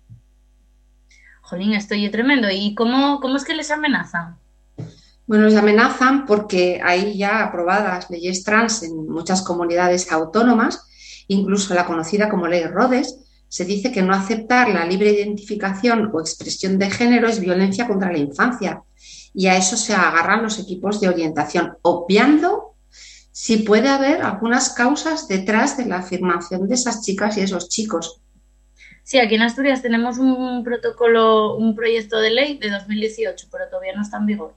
Jolín, esto es tremendo. ¿Y cómo es que les amenazan? Bueno, les amenazan porque hay ya aprobadas leyes trans en muchas comunidades autónomas, incluso la conocida como Ley Rhodes. Se dice que no aceptar la libre identificación o expresión de género es violencia contra la infancia, y a eso se agarran los equipos de orientación, obviando si puede haber algunas causas detrás de la afirmación de esas chicas y esos chicos. Sí, aquí en Asturias tenemos un protocolo, un proyecto de ley de 2018, pero todavía no está en vigor.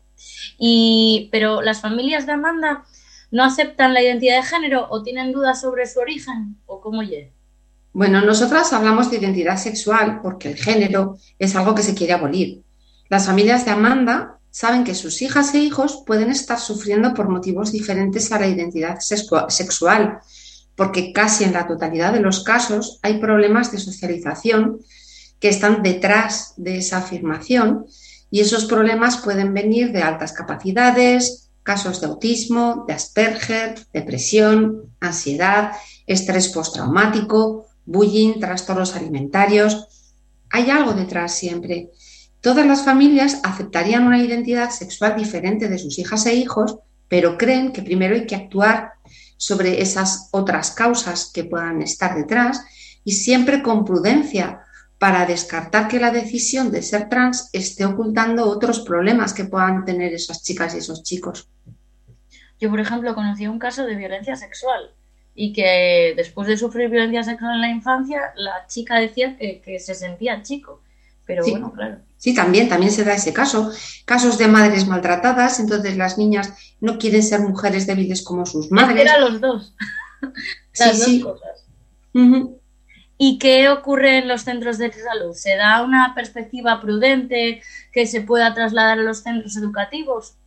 Pero las familias de Amanda no aceptan la identidad de género o tienen dudas sobre su origen, ¿o cómo es? Bueno, nosotras hablamos de identidad sexual porque el género es algo que se quiere abolir. Las familias de Amanda saben que sus hijas e hijos pueden estar sufriendo por motivos diferentes a la identidad sexual, porque casi en la totalidad de los casos hay problemas de socialización que están detrás de esa afirmación, y esos problemas pueden venir de altas capacidades, casos de autismo, de Asperger, depresión, ansiedad, estrés postraumático, bullying, trastornos alimentarios. Hay algo detrás siempre. Todas las familias aceptarían una identidad sexual diferente de sus hijas e hijos, pero creen que primero hay que actuar sobre esas otras causas que puedan estar detrás, y siempre con prudencia, para descartar que la decisión de ser trans esté ocultando otros problemas que puedan tener esas chicas y esos chicos. Yo, por ejemplo, conocí un caso de violencia sexual, y que después de sufrir violencia sexual en la infancia, la chica decía que se sentía chico. Pero sí, bueno, claro. Sí, también se da ese caso. Casos de madres maltratadas, entonces las niñas no quieren ser mujeres débiles como sus madres. Eran los dos. Las dos cosas. Uh-huh. ¿Y qué ocurre en los centros de salud? ¿Se da una perspectiva prudente que se pueda trasladar a los centros educativos?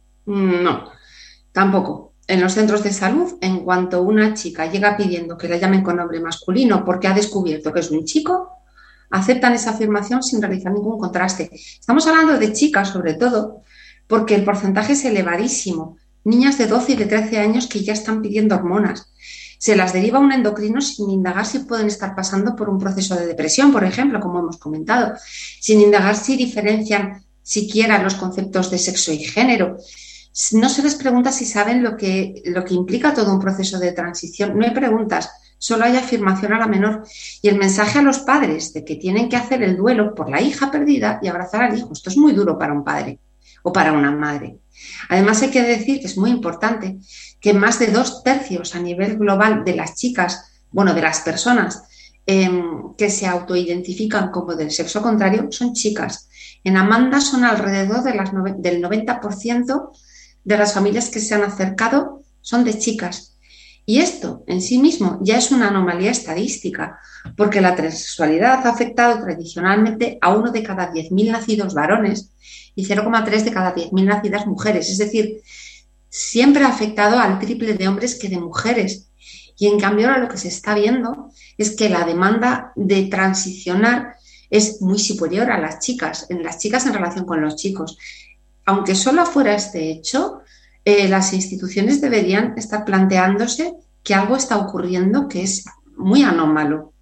No, tampoco. En los centros de salud, en cuanto una chica llega pidiendo que la llamen con nombre masculino porque ha descubierto que es un chico, aceptan esa afirmación sin realizar ningún contraste. Estamos hablando de chicas, sobre todo, porque el porcentaje es elevadísimo. Niñas de 12 y de 13 años que ya están pidiendo hormonas. Se las deriva a un endocrino sin indagar si pueden estar pasando por un proceso de depresión, por ejemplo, como hemos comentado, sin indagar si diferencian siquiera los conceptos de sexo y género. No se les pregunta si saben lo que implica todo un proceso de transición. No hay preguntas, solo hay afirmación a la menor. Y el mensaje a los padres de que tienen que hacer el duelo por la hija perdida y abrazar al hijo. Esto es muy duro para un padre o para una madre. Además, hay que decir que es muy importante que más de 2/3 a nivel global de las chicas, de las personas que se autoidentifican como del sexo contrario, son chicas. En Amanda son alrededor del 90% de las familias que se han acercado son de chicas. Y esto en sí mismo ya es una anomalía estadística, porque la transexualidad ha afectado tradicionalmente a 1 de cada 10.000 nacidos varones y 0,3 de cada 10.000 nacidas mujeres. Es decir, siempre ha afectado al triple de hombres que de mujeres. Y en cambio ahora lo que se está viendo es que la demanda de transicionar es muy superior a las chicas en relación con los chicos. Aunque solo fuera este hecho, las instituciones deberían estar planteándose que algo está ocurriendo que es muy anómalo.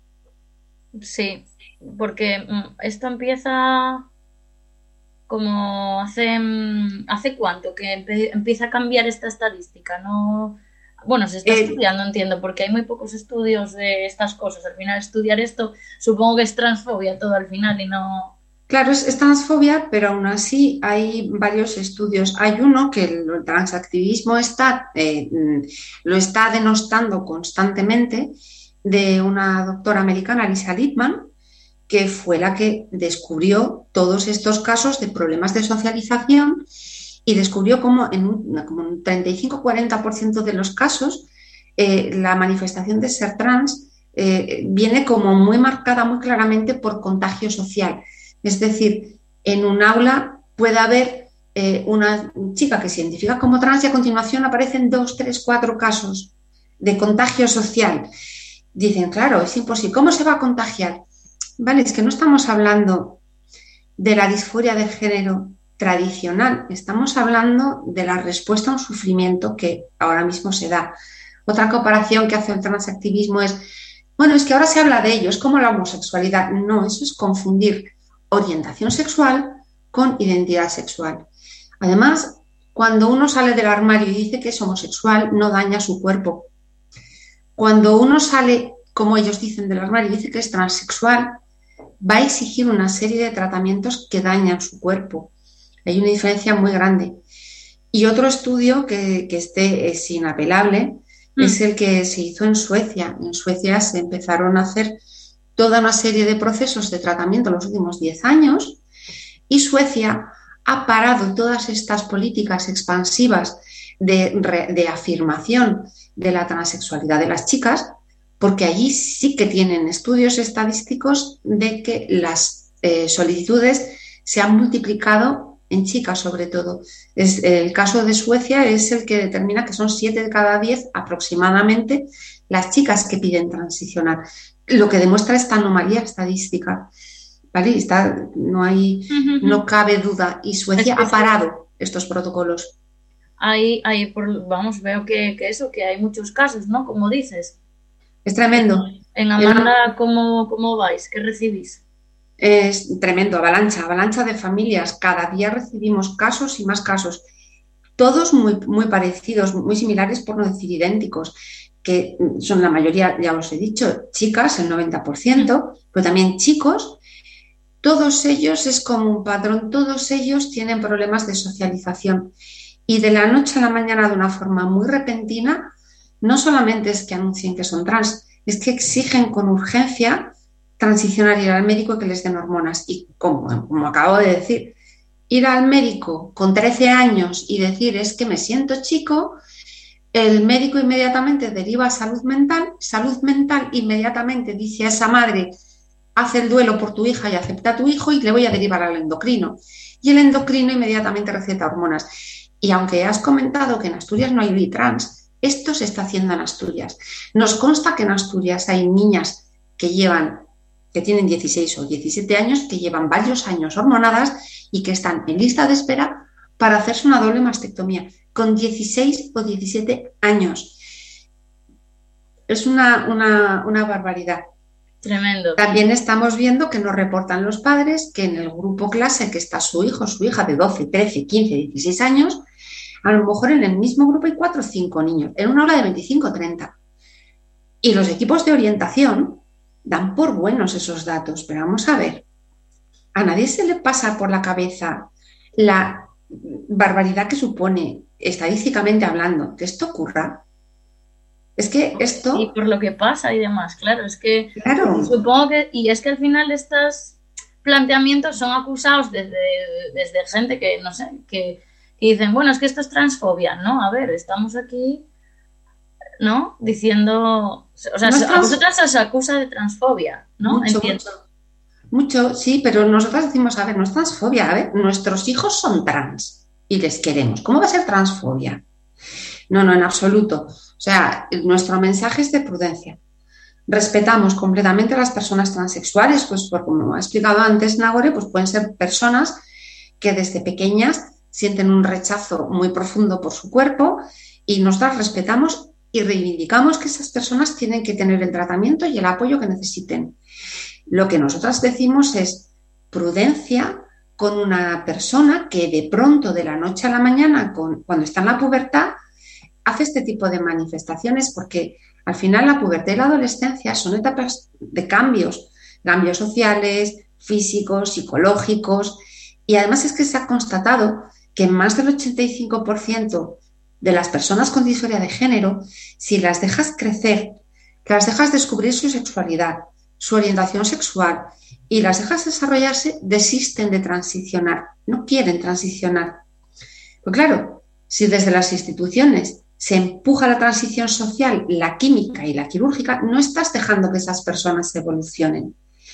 Sí, porque esto empieza como hace cuánto que empieza a cambiar esta estadística, ¿no? Bueno, se está estudiando, entiendo, porque hay muy pocos estudios de estas cosas. Al final, estudiar esto, supongo que es transfobia todo al final y no... Claro, es transfobia, pero aún así hay varios estudios. Hay uno que el transactivismo lo está denostando constantemente, de una doctora americana, Lisa Littman, que fue la que descubrió todos estos casos de problemas de socialización y descubrió cómo en un 35-40% de los casos la manifestación de ser trans viene como muy marcada, muy claramente por contagio social. Es decir, en un aula puede haber una chica que se identifica como trans y a continuación aparecen 2, 3, 4 casos de contagio social. Dicen, claro, es imposible. ¿Cómo se va a contagiar? Vale, es que no estamos hablando de la disforia de género tradicional. Estamos hablando de la respuesta a un sufrimiento que ahora mismo se da. Otra comparación que hace el transactivismo es, bueno, es que ahora se habla de ello, es como la homosexualidad. No, eso es confundir orientación sexual con identidad sexual. Además, cuando uno sale del armario y dice que es homosexual, no daña su cuerpo. Cuando uno sale, como ellos dicen, del armario y dice que es transexual, va a exigir una serie de tratamientos que dañan su cuerpo. Hay una diferencia muy grande. Y otro estudio que es inapelable es el que se hizo en Suecia. En Suecia se empezaron a hacer toda una serie de procesos de tratamiento en los últimos 10 años y Suecia ha parado todas estas políticas expansivas de afirmación de la transexualidad de las chicas, porque allí sí que tienen estudios estadísticos de que las solicitudes se han multiplicado en chicas sobre todo. El caso de Suecia es el que determina que son 7 de cada 10 aproximadamente las chicas que piden transicionar, lo que demuestra esta anomalía estadística. ¿Vale? No cabe duda. Y Suecia ha parado estos protocolos. Veo que hay muchos casos, ¿no? Como dices. Es tremendo. En Amanda, ¿cómo vais? ¿Qué recibís? Es tremendo, avalancha de familias. Cada día recibimos casos y más casos. Todos muy, muy parecidos, muy similares, por no decir idénticos, que son la mayoría, ya os he dicho, chicas, el 90%, pero también chicos. Todos ellos es como un patrón, todos ellos tienen problemas de socialización. Y de la noche a la mañana, de una forma muy repentina, no solamente es que anuncien que son trans, es que exigen con urgencia transicionar, ir al médico y que les den hormonas. Y como acabo de decir, ir al médico con 13 años y decir es que me siento chico, el médico inmediatamente deriva a salud mental inmediatamente dice a esa madre, haz el duelo por tu hija y acepta a tu hijo y le voy a derivar al endocrino. Y el endocrino inmediatamente receta hormonas. Y aunque has comentado que en Asturias no hay ley trans, esto se está haciendo en Asturias. Nos consta que en Asturias hay niñas que tienen 16 o 17 años, que llevan varios años hormonadas y que están en lista de espera para hacerse una doble mastectomía, con 16 o 17 años. Es una barbaridad. Tremendo. También estamos viendo que nos reportan los padres que en el grupo clase que está su hijo o su hija de 12, 13, 15, 16 años, a lo mejor en el mismo grupo hay 4 o 5 niños, en una aula de 25 o 30. Y los equipos de orientación dan por buenos esos datos, pero vamos a ver, a nadie se le pasa por la cabeza la barbaridad que supone, estadísticamente hablando, que esto ocurra. Es que esto... Y por lo que pasa y demás, claro, es que... Claro. Supongo que... Y es que al final estos planteamientos son acusados desde gente que, no sé, que dicen, bueno, es que esto es transfobia, ¿no? A ver, estamos aquí, ¿no? Diciendo... O sea, a vosotras os acusa de transfobia, ¿no? Mucho, sí, pero nosotras decimos, a ver, no es transfobia, a ver, nuestros hijos son trans y les queremos. ¿Cómo va a ser transfobia? No, en absoluto. O sea, nuestro mensaje es de prudencia. Respetamos completamente a las personas transexuales, pues como ha explicado antes Nagore, pues pueden ser personas que desde pequeñas sienten un rechazo muy profundo por su cuerpo y nosotras respetamos y reivindicamos que esas personas tienen que tener el tratamiento y el apoyo que necesiten. Lo que nosotras decimos es prudencia con una persona que de pronto, de la noche a la mañana, cuando está en la pubertad, hace este tipo de manifestaciones, porque al final la pubertad y la adolescencia son etapas de cambios sociales, físicos, psicológicos, y además es que se ha constatado que más del 85% de las personas con disforia de género, si las dejas crecer, que las dejas descubrir su sexualidad, su orientación sexual y las dejas desarrollarse, desisten de transicionar, no quieren transicionar. Pues claro, si desde las instituciones se empuja la transición social, la química y la quirúrgica, no estás dejando que esas personas evolucionen.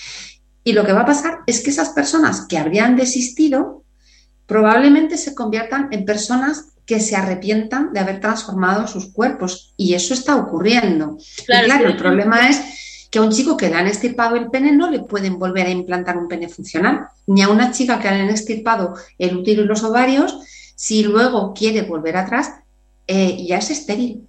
Y lo que va a pasar es que esas personas que habrían desistido probablemente se conviertan en personas que se arrepientan de haber transformado sus cuerpos. Y eso está ocurriendo. Claro, el problema es que a un chico que le han extirpado el pene no le pueden volver a implantar un pene funcional, ni a una chica que le han extirpado el útero y los ovarios, si luego quiere volver atrás, ya es estéril.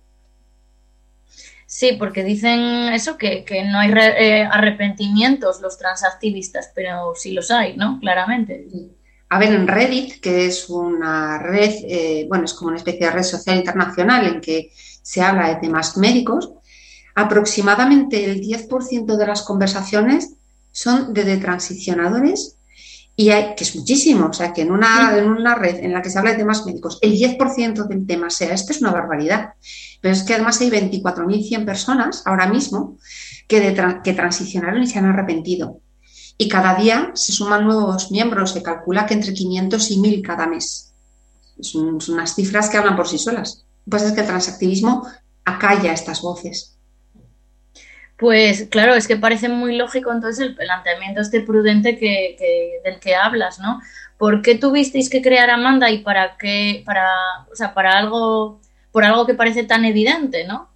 Sí, porque dicen eso, que no hay arrepentimientos los transactivistas, pero sí los hay, ¿no? Claramente. A ver, en Reddit, que es una red, es como una especie de red social internacional en que se habla de temas médicos, aproximadamente el 10% de las conversaciones son de transicionadores y hay, que es muchísimo, o sea, que en una red en la que se habla de temas médicos, el 10% del tema sea este es una barbaridad. Pero es que además hay 24.100 personas ahora mismo que transicionaron y se han arrepentido. Y cada día se suman nuevos miembros, se calcula que entre 500 y 1.000 cada mes. Son unas cifras que hablan por sí solas. Lo que pasa es que el transactivismo acalla estas voces. Pues claro, es que parece muy lógico entonces el planteamiento prudente del que hablas, ¿no? ¿Por qué tuvisteis que crear Amanda y para qué, por algo que parece tan evidente, ¿no?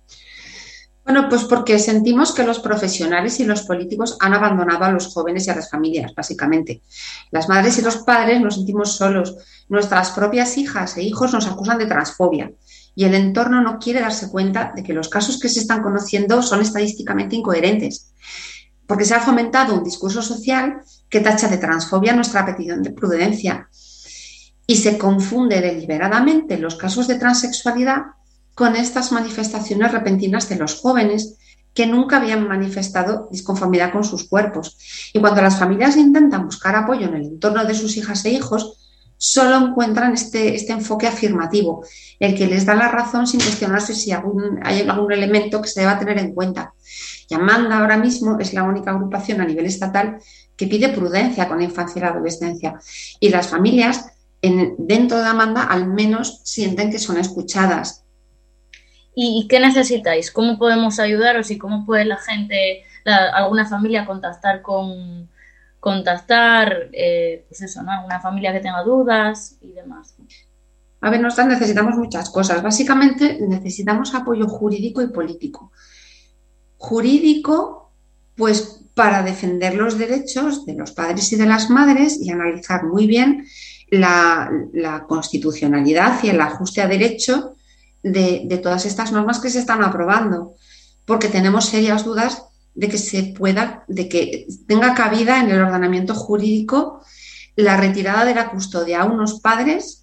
Bueno, pues porque sentimos que los profesionales y los políticos han abandonado a los jóvenes y a las familias, básicamente. Las madres y los padres nos sentimos solos. Nuestras propias hijas e hijos nos acusan de transfobia. Y el entorno no quiere darse cuenta de que los casos que se están conociendo son estadísticamente incoherentes, porque se ha fomentado un discurso social que tacha de transfobia nuestra petición de prudencia y se confunde deliberadamente los casos de transexualidad con estas manifestaciones repentinas de los jóvenes que nunca habían manifestado disconformidad con sus cuerpos. Y cuando las familias intentan buscar apoyo en el entorno de sus hijas e hijos, solo encuentran este enfoque afirmativo, el que les da la razón sin cuestionarse si hay algún elemento que se deba tener en cuenta. Y Amanda ahora mismo es la única agrupación a nivel estatal que pide prudencia con la infancia y la adolescencia. Y las familias dentro de Amanda al menos sienten que son escuchadas. ¿Y qué necesitáis? ¿Cómo podemos ayudaros y cómo puede la gente, alguna familia contactar pues eso, ¿no? Alguna familia que tenga dudas y demás? A ver, nosotros necesitamos muchas cosas. Básicamente necesitamos apoyo jurídico y político. Jurídico, pues para defender los derechos de los padres y de las madres y analizar muy bien la constitucionalidad y el ajuste a derecho de todas estas normas que se están aprobando, porque tenemos serias dudas de que tenga cabida en el ordenamiento jurídico la retirada de la custodia a unos padres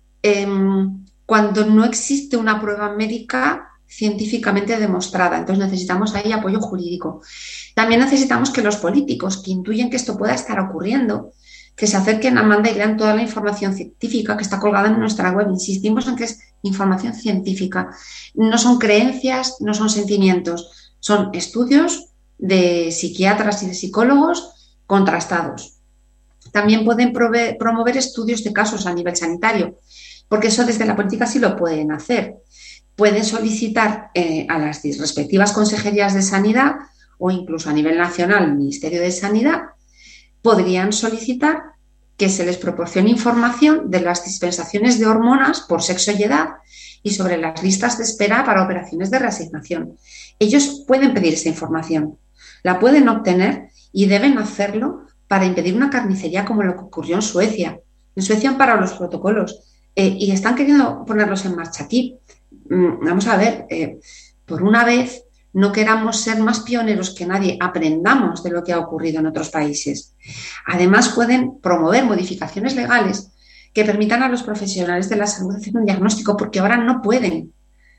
cuando no existe una prueba médica científicamente demostrada. Entonces necesitamos ahí apoyo jurídico. También necesitamos que los políticos que intuyen que esto pueda estar ocurriendo, que se acerquen a Amanda y lean toda la información científica que está colgada en nuestra web. Insistimos en que es información científica. No son creencias, no son sentimientos, son estudios de psiquiatras y de psicólogos contrastados. También pueden promover estudios de casos a nivel sanitario, porque eso desde la política sí lo pueden hacer. Pueden solicitar a las respectivas consejerías de sanidad o incluso a nivel nacional, el Ministerio de Sanidad, podrían solicitar que se les proporcione información de las dispensaciones de hormonas por sexo y edad y sobre las listas de espera para operaciones de reasignación. Ellos pueden pedir esa información, la pueden obtener y deben hacerlo para impedir una carnicería como lo que ocurrió en Suecia. En Suecia han parado los protocolos y están queriendo ponerlos en marcha aquí. Vamos a ver, por una vez no queramos ser más pioneros que nadie, aprendamos de lo que ha ocurrido en otros países. Además, pueden promover modificaciones legales que permitan a los profesionales de la salud hacer un diagnóstico, porque ahora no pueden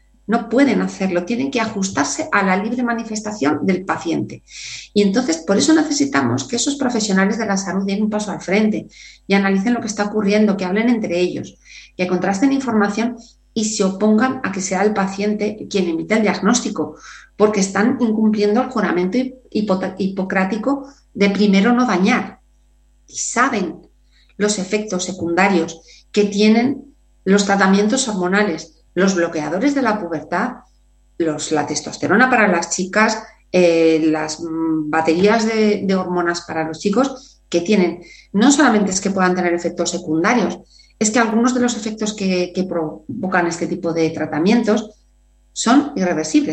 hacerlo, tienen que ajustarse a la libre manifestación del paciente. Y entonces, por eso necesitamos que esos profesionales de la salud den un paso al frente y analicen lo que está ocurriendo, que hablen entre ellos, que contrasten información y se opongan a que sea el paciente quien emita el diagnóstico, porque están incumpliendo el juramento hipocrático de primero no dañar. Y saben los efectos secundarios que tienen los tratamientos hormonales, los bloqueadores de la pubertad, la testosterona para las chicas, las baterías de hormonas para los chicos, que tienen, no solamente es que puedan tener efectos secundarios, es que algunos de los efectos que provocan este tipo de tratamientos son irreversibles.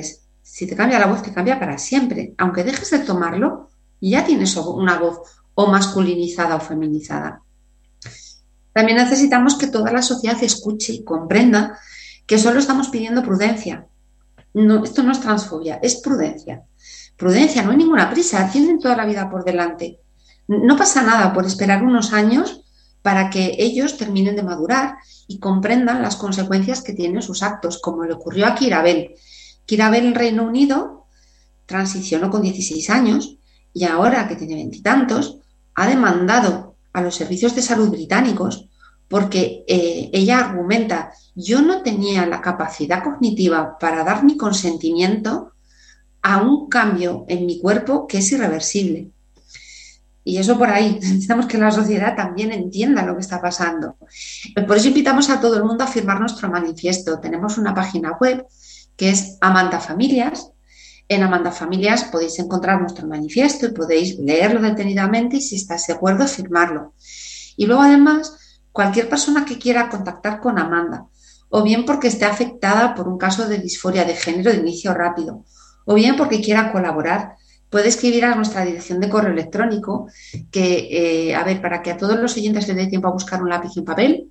Si te cambia la voz, te cambia para siempre. Aunque dejes de tomarlo, ya tienes una voz o masculinizada o feminizada. También necesitamos que toda la sociedad escuche y comprenda que solo estamos pidiendo prudencia. No, esto no es transfobia, es prudencia. Prudencia, no hay ninguna prisa, tienen toda la vida por delante. No pasa nada por esperar unos años para que ellos terminen de madurar y comprendan las consecuencias que tienen sus actos, como le ocurrió a Kirabel. Kirabel en Reino Unido transicionó con 16 años y ahora que tiene 20 y tantos, ha demandado a los servicios de salud británicos porque ella argumenta: yo no tenía la capacidad cognitiva para dar mi consentimiento a un cambio en mi cuerpo que es irreversible. Y eso por ahí, necesitamos que la sociedad también entienda lo que está pasando. Por eso invitamos a todo el mundo a firmar nuestro manifiesto. Tenemos una página web que es Amanda Familias. En Amanda Familias podéis encontrar nuestro manifiesto y podéis leerlo detenidamente y, si estáis de acuerdo, firmarlo. Y luego, además, cualquier persona que quiera contactar con Amanda, o bien porque esté afectada por un caso de disforia de género de inicio rápido, o bien porque quiera colaborar, puede escribir a nuestra dirección de correo electrónico, que, para que a todos los oyentes les dé tiempo a buscar un lápiz y un papel.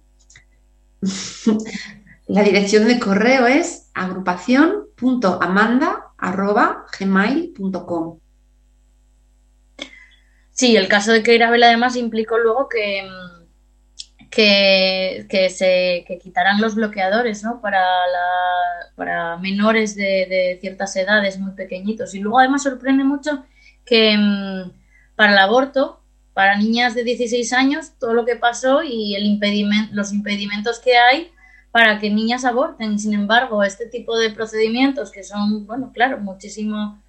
La dirección de correo es agrupación.amanda@gmail.com. Sí, el caso de Kirabel además implicó luego que quitaran los bloqueadores, ¿no? Para menores de ciertas edades, muy pequeñitos. Y luego además sorprende mucho que para el aborto, para niñas de 16 años, todo lo que pasó y los impedimentos que hay para que niñas aborten. Sin embargo, este tipo de procedimientos que son, bueno, claro, muchísimo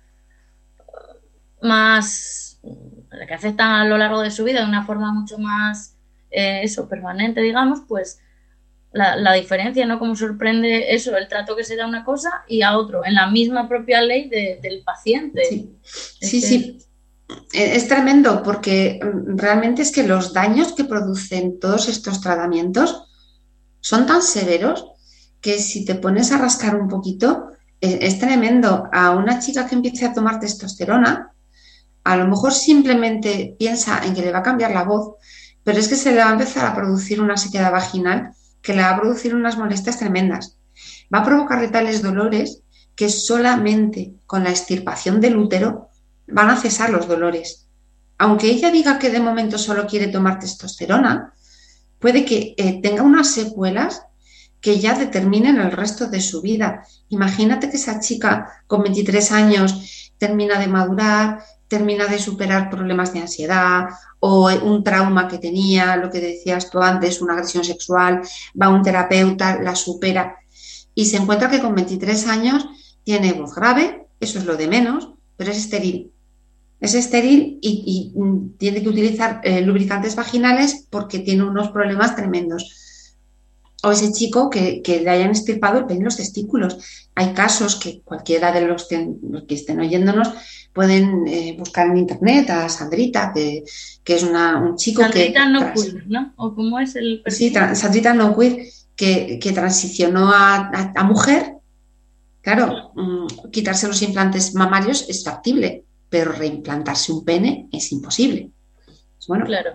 más, que afectan a lo largo de su vida de una forma mucho más permanente, digamos, pues la diferencia, ¿no? Como sorprende eso, el trato que se da a una cosa y a otro, en la misma propia ley del paciente. Sí. Es tremendo, porque realmente es que los daños que producen todos estos tratamientos son tan severos que, si te pones a rascar un poquito, es tremendo. A una chica que empiece a tomar testosterona, a lo mejor simplemente piensa en que le va a cambiar la voz, pero es que se le va a empezar a producir una sequedad vaginal que le va a producir unas molestias tremendas. Va a provocarle tales dolores que solamente con la extirpación del útero van a cesar los dolores. Aunque ella diga que de momento solo quiere tomar testosterona, puede que tenga unas secuelas que ya determinen el resto de su vida. Imagínate que esa chica con 23 años termina de madurar, termina de superar problemas de ansiedad o un trauma que tenía, lo que decías tú antes, una agresión sexual, va a un terapeuta, la supera y se encuentra que con 23 años tiene voz grave, eso es lo de menos, pero es estéril. Es estéril y tiene que utilizar lubricantes vaginales porque tiene unos problemas tremendos. O ese chico que le hayan extirpado el pene y los testículos. Hay casos que cualquiera de los que estén oyéndonos pueden buscar en internet a Sandrita, que es un chico Sandrita que... No Queer, ¿no? ¿O cómo es el perfil? Sí, Sandrita No Queer, que transicionó a mujer. Claro, quitarse los implantes mamarios es factible, pero reimplantarse un pene es imposible. Bueno, claro.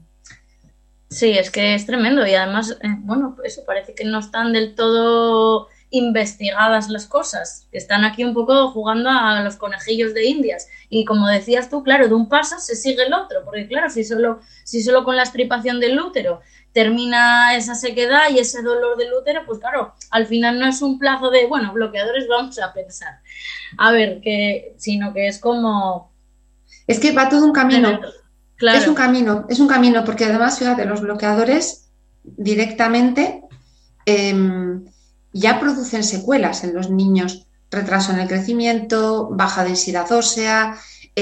Sí, es que es tremendo y además, eso parece que no están del todo investigadas las cosas, que están aquí un poco jugando a los conejillos de Indias y, como decías tú, claro, de un paso se sigue el otro, porque claro, si solo con la extirpación del útero termina esa sequedad y ese dolor del útero, pues claro, al final no es un plazo de, bloqueadores vamos a pensar, sino que es como... Es que va todo un camino. Claro. Es un camino, porque además, fíjate, los bloqueadores directamente ya producen secuelas en los niños, retraso en el crecimiento, baja densidad ósea,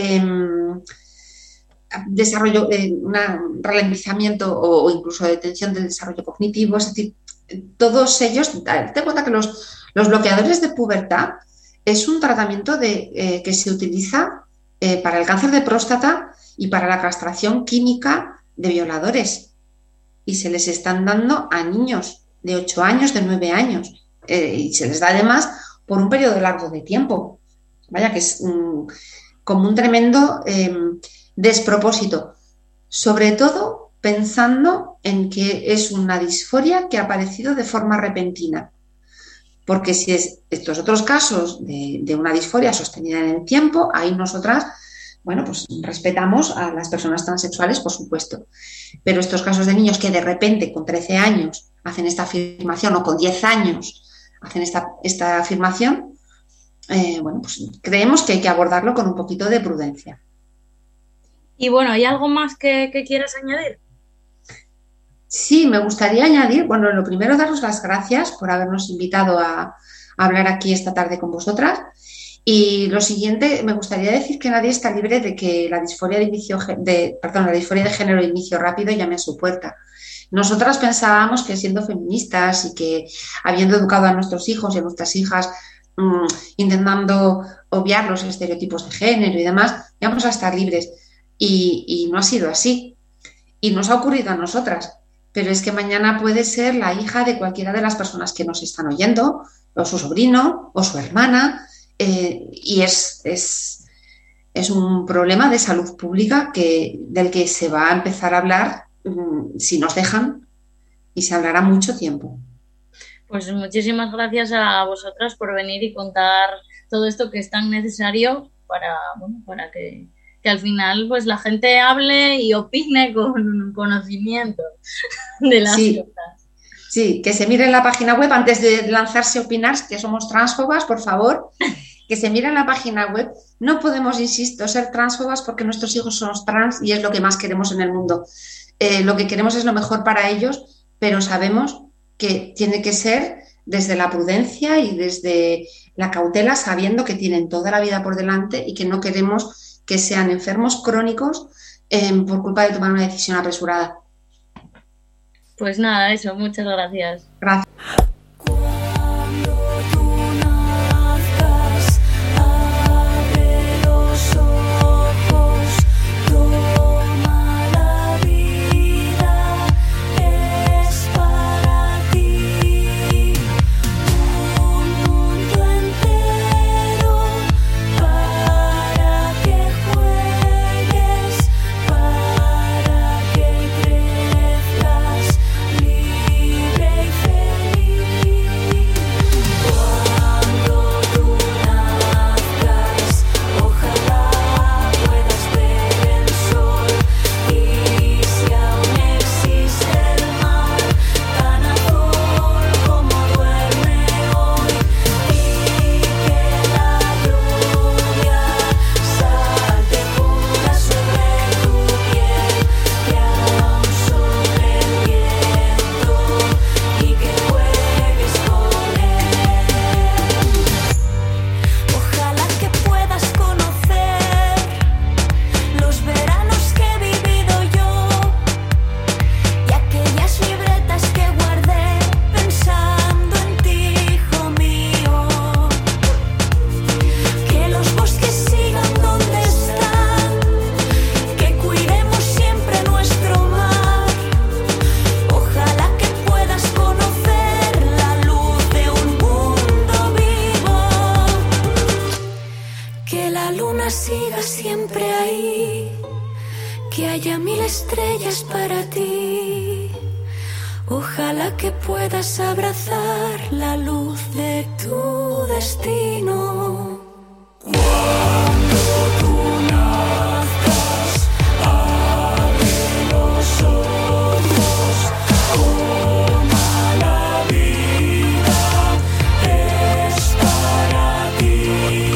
desarrollo, un ralentizamiento o incluso detención del desarrollo cognitivo. Es decir, todos ellos, ten cuenta que los bloqueadores de pubertad es un tratamiento que se utiliza para el cáncer de próstata y para la castración química de violadores, y se les están dando a niños de 8 años, de 9 años, y se les da además por un periodo largo de tiempo. Vaya que es como un tremendo despropósito, sobre todo pensando en que es una disforia que ha aparecido de forma repentina. Porque si es estos otros casos de una disforia sostenida en el tiempo, ahí nosotras, bueno, pues respetamos a las personas transexuales, por supuesto. Pero estos casos de niños que de repente con 13 años hacen esta afirmación o con 10 años hacen esta afirmación, bueno, pues creemos que hay que abordarlo con un poquito de prudencia. Y bueno, ¿hay algo más que quieras añadir? Sí, me gustaría añadir, bueno, lo primero, daros las gracias por habernos invitado a hablar aquí esta tarde con vosotras. Y lo siguiente, me gustaría decir que nadie está libre de que la disforia la disforia de género de inicio rápido llame a su puerta. Nosotras pensábamos que siendo feministas y que habiendo educado a nuestros hijos y a nuestras hijas, intentando obviar los estereotipos de género y demás, íbamos a estar libres. Y no ha sido así. Y nos ha ocurrido a nosotras. Pero es que mañana puede ser la hija de cualquiera de las personas que nos están oyendo, o su sobrino, o su hermana, y es un problema de salud pública del que se va a empezar a hablar si nos dejan, y se hablará mucho tiempo. Pues muchísimas gracias a vosotras por venir y contar todo esto que es tan necesario para que al final pues la gente hable y opine con conocimiento de las cosas. Sí, que se mire en la página web antes de lanzarse a opinar, que somos transfobas, por favor, que se mire en la página web. No podemos, insisto, ser transfobas porque nuestros hijos son trans y es lo que más queremos en el mundo. Lo que queremos es lo mejor para ellos, pero sabemos que tiene que ser desde la prudencia y desde la cautela, sabiendo que tienen toda la vida por delante y que no queremos que sean enfermos crónicos por culpa de tomar una decisión apresurada. Pues nada, eso, muchas gracias. Gracias. Ojalá que puedas abrazar la luz de tu destino. Cuando tú nazcas, abre los ojos, toma la vida, es para ti.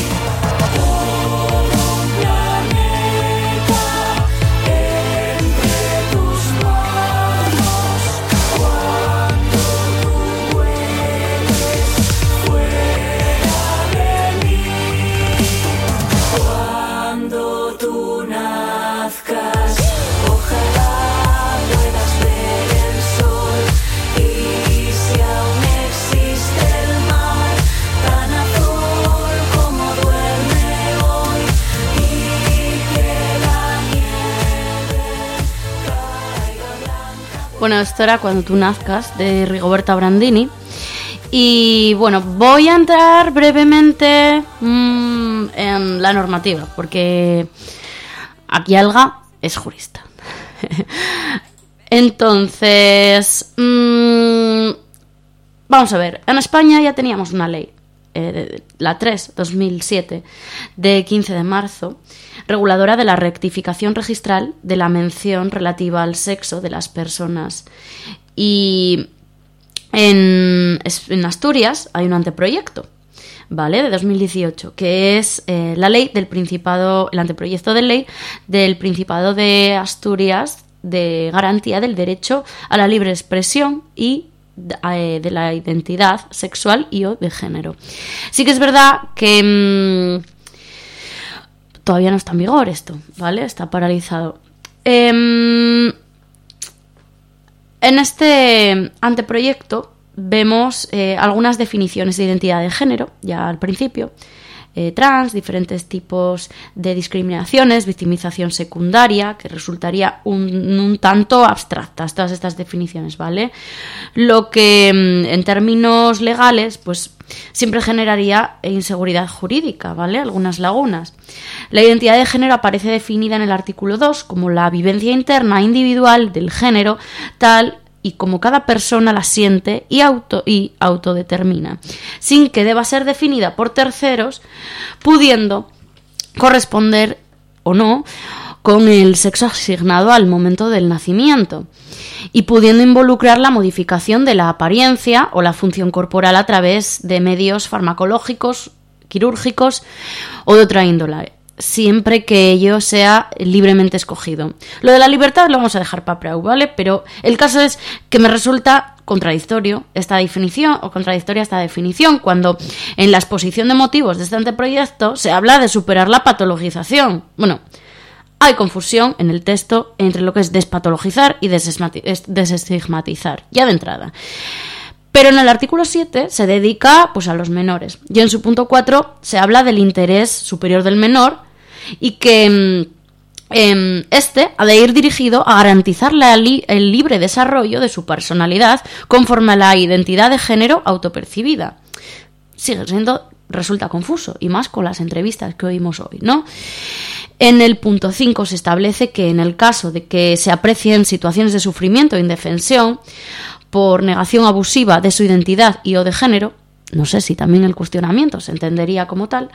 Todo un planeta entre tus manos. Cuando tú vueles fuera de mí, cuando tú nazcas, ojalá puedas ver el sol. Y si aún existe el mar, tan azul como duerme hoy, y que la nieve caiga blanca. Bueno, esto era Cuando tú nazcas, de Rigoberta Brandini. Y bueno, voy a entrar brevemente en la normativa, porque aquí Alga es jurista. Entonces, vamos a ver, en España ya teníamos una ley, la 3/2007, de 15 de marzo, reguladora de la rectificación registral de la mención relativa al sexo de las personas. Y en Asturias hay un anteproyecto, ¿vale?, de 2018, que es la ley del Principado, el anteproyecto de ley del Principado de Asturias de garantía del derecho a la libre expresión y de la identidad sexual y o de género. Sí que es verdad que todavía no está en vigor esto, ¿vale? Está paralizado. En este anteproyecto vemos algunas definiciones de identidad de género, ya al principio, trans, diferentes tipos de discriminaciones, victimización secundaria, que resultaría un tanto abstractas todas estas definiciones, ¿vale? Lo que en términos legales, pues siempre generaría inseguridad jurídica, ¿vale? Algunas lagunas. La identidad de género aparece definida en el artículo 2 como la vivencia interna individual del género, tal y como cada persona la siente y autodetermina, sin que deba ser definida por terceros, pudiendo corresponder o no con el sexo asignado al momento del nacimiento, y pudiendo involucrar la modificación de la apariencia o la función corporal a través de medios farmacológicos, quirúrgicos o de otra índole, siempre que ello sea libremente escogido. Lo de la libertad lo vamos a dejar para preu, ¿vale? Pero el caso es que me resulta contradictoria esta definición cuando en la exposición de motivos de este anteproyecto se habla de superar la patologización. Bueno, hay confusión en el texto entre lo que es despatologizar y desestigmatizar, ya de entrada. Pero en el artículo 7 se dedica pues a los menores. Y en su punto 4 se habla del interés superior del menor y que este ha de ir dirigido a garantizar el libre desarrollo de su personalidad conforme a la identidad de género autopercibida. Resulta confuso, y más con las entrevistas que oímos hoy, ¿no? En el punto 5 se establece que en el caso de que se aprecien situaciones de sufrimiento e indefensión por negación abusiva de su identidad y o de género, no sé si también el cuestionamiento se entendería como tal,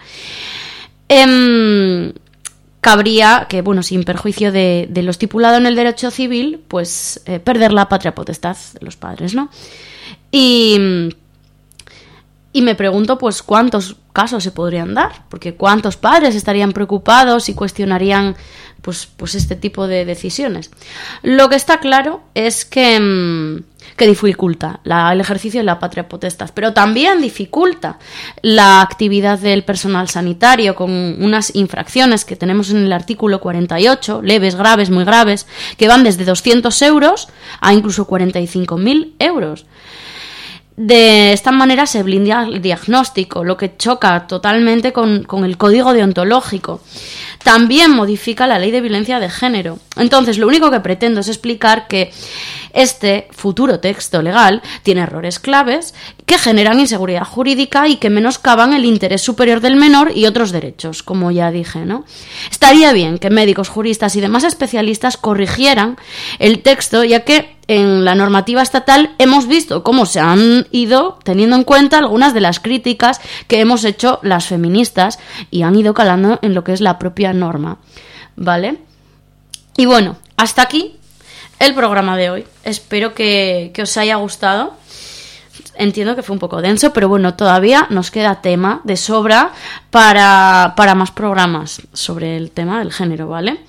cabría que, bueno, sin perjuicio de lo estipulado en el derecho civil, pues perder la patria potestad de los padres, ¿no? Y me pregunto, pues, ¿cuántos casos se podrían dar? Porque ¿cuántos padres estarían preocupados y cuestionarían pues este tipo de decisiones? Lo que está claro es que dificulta el ejercicio de la patria potestad, pero también dificulta la actividad del personal sanitario con unas infracciones que tenemos en el artículo 48, leves, graves, muy graves, que van desde 200 euros a incluso 45.000 euros. De esta manera se blinda el diagnóstico, lo que choca totalmente con el código deontológico. También modifica la ley de violencia de género. Entonces, lo único que pretendo es explicar que este futuro texto legal tiene errores claves que generan inseguridad jurídica y que menoscaban el interés superior del menor y otros derechos, como ya dije, ¿no? Estaría bien que médicos, juristas y demás especialistas corrigieran el texto, ya que en la normativa estatal hemos visto cómo se han ido teniendo en cuenta algunas de las críticas que hemos hecho las feministas y han ido calando en lo que es la propia norma, ¿vale? Y bueno, hasta aquí el programa de hoy. Espero que os haya gustado. Entiendo que fue un poco denso, pero bueno, todavía nos queda tema de sobra para más programas sobre el tema del género, ¿vale?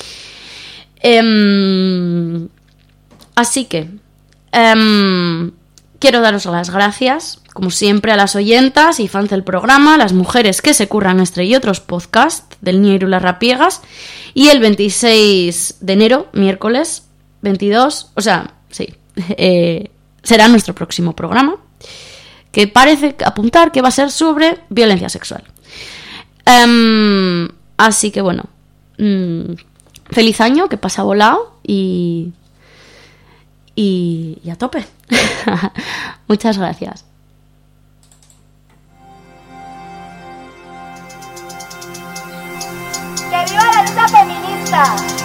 Así que quiero daros las gracias, como siempre, a las oyentas y fans del programa, las mujeres que se curran este y otros podcasts del Ñeiru Las Rapiegas. Y el 26 de enero, miércoles 22, o sea, sí, será nuestro próximo programa, que parece apuntar que va a ser sobre violencia sexual. Así que bueno, feliz año, que pasa volado y a tope. Muchas gracias. escucha.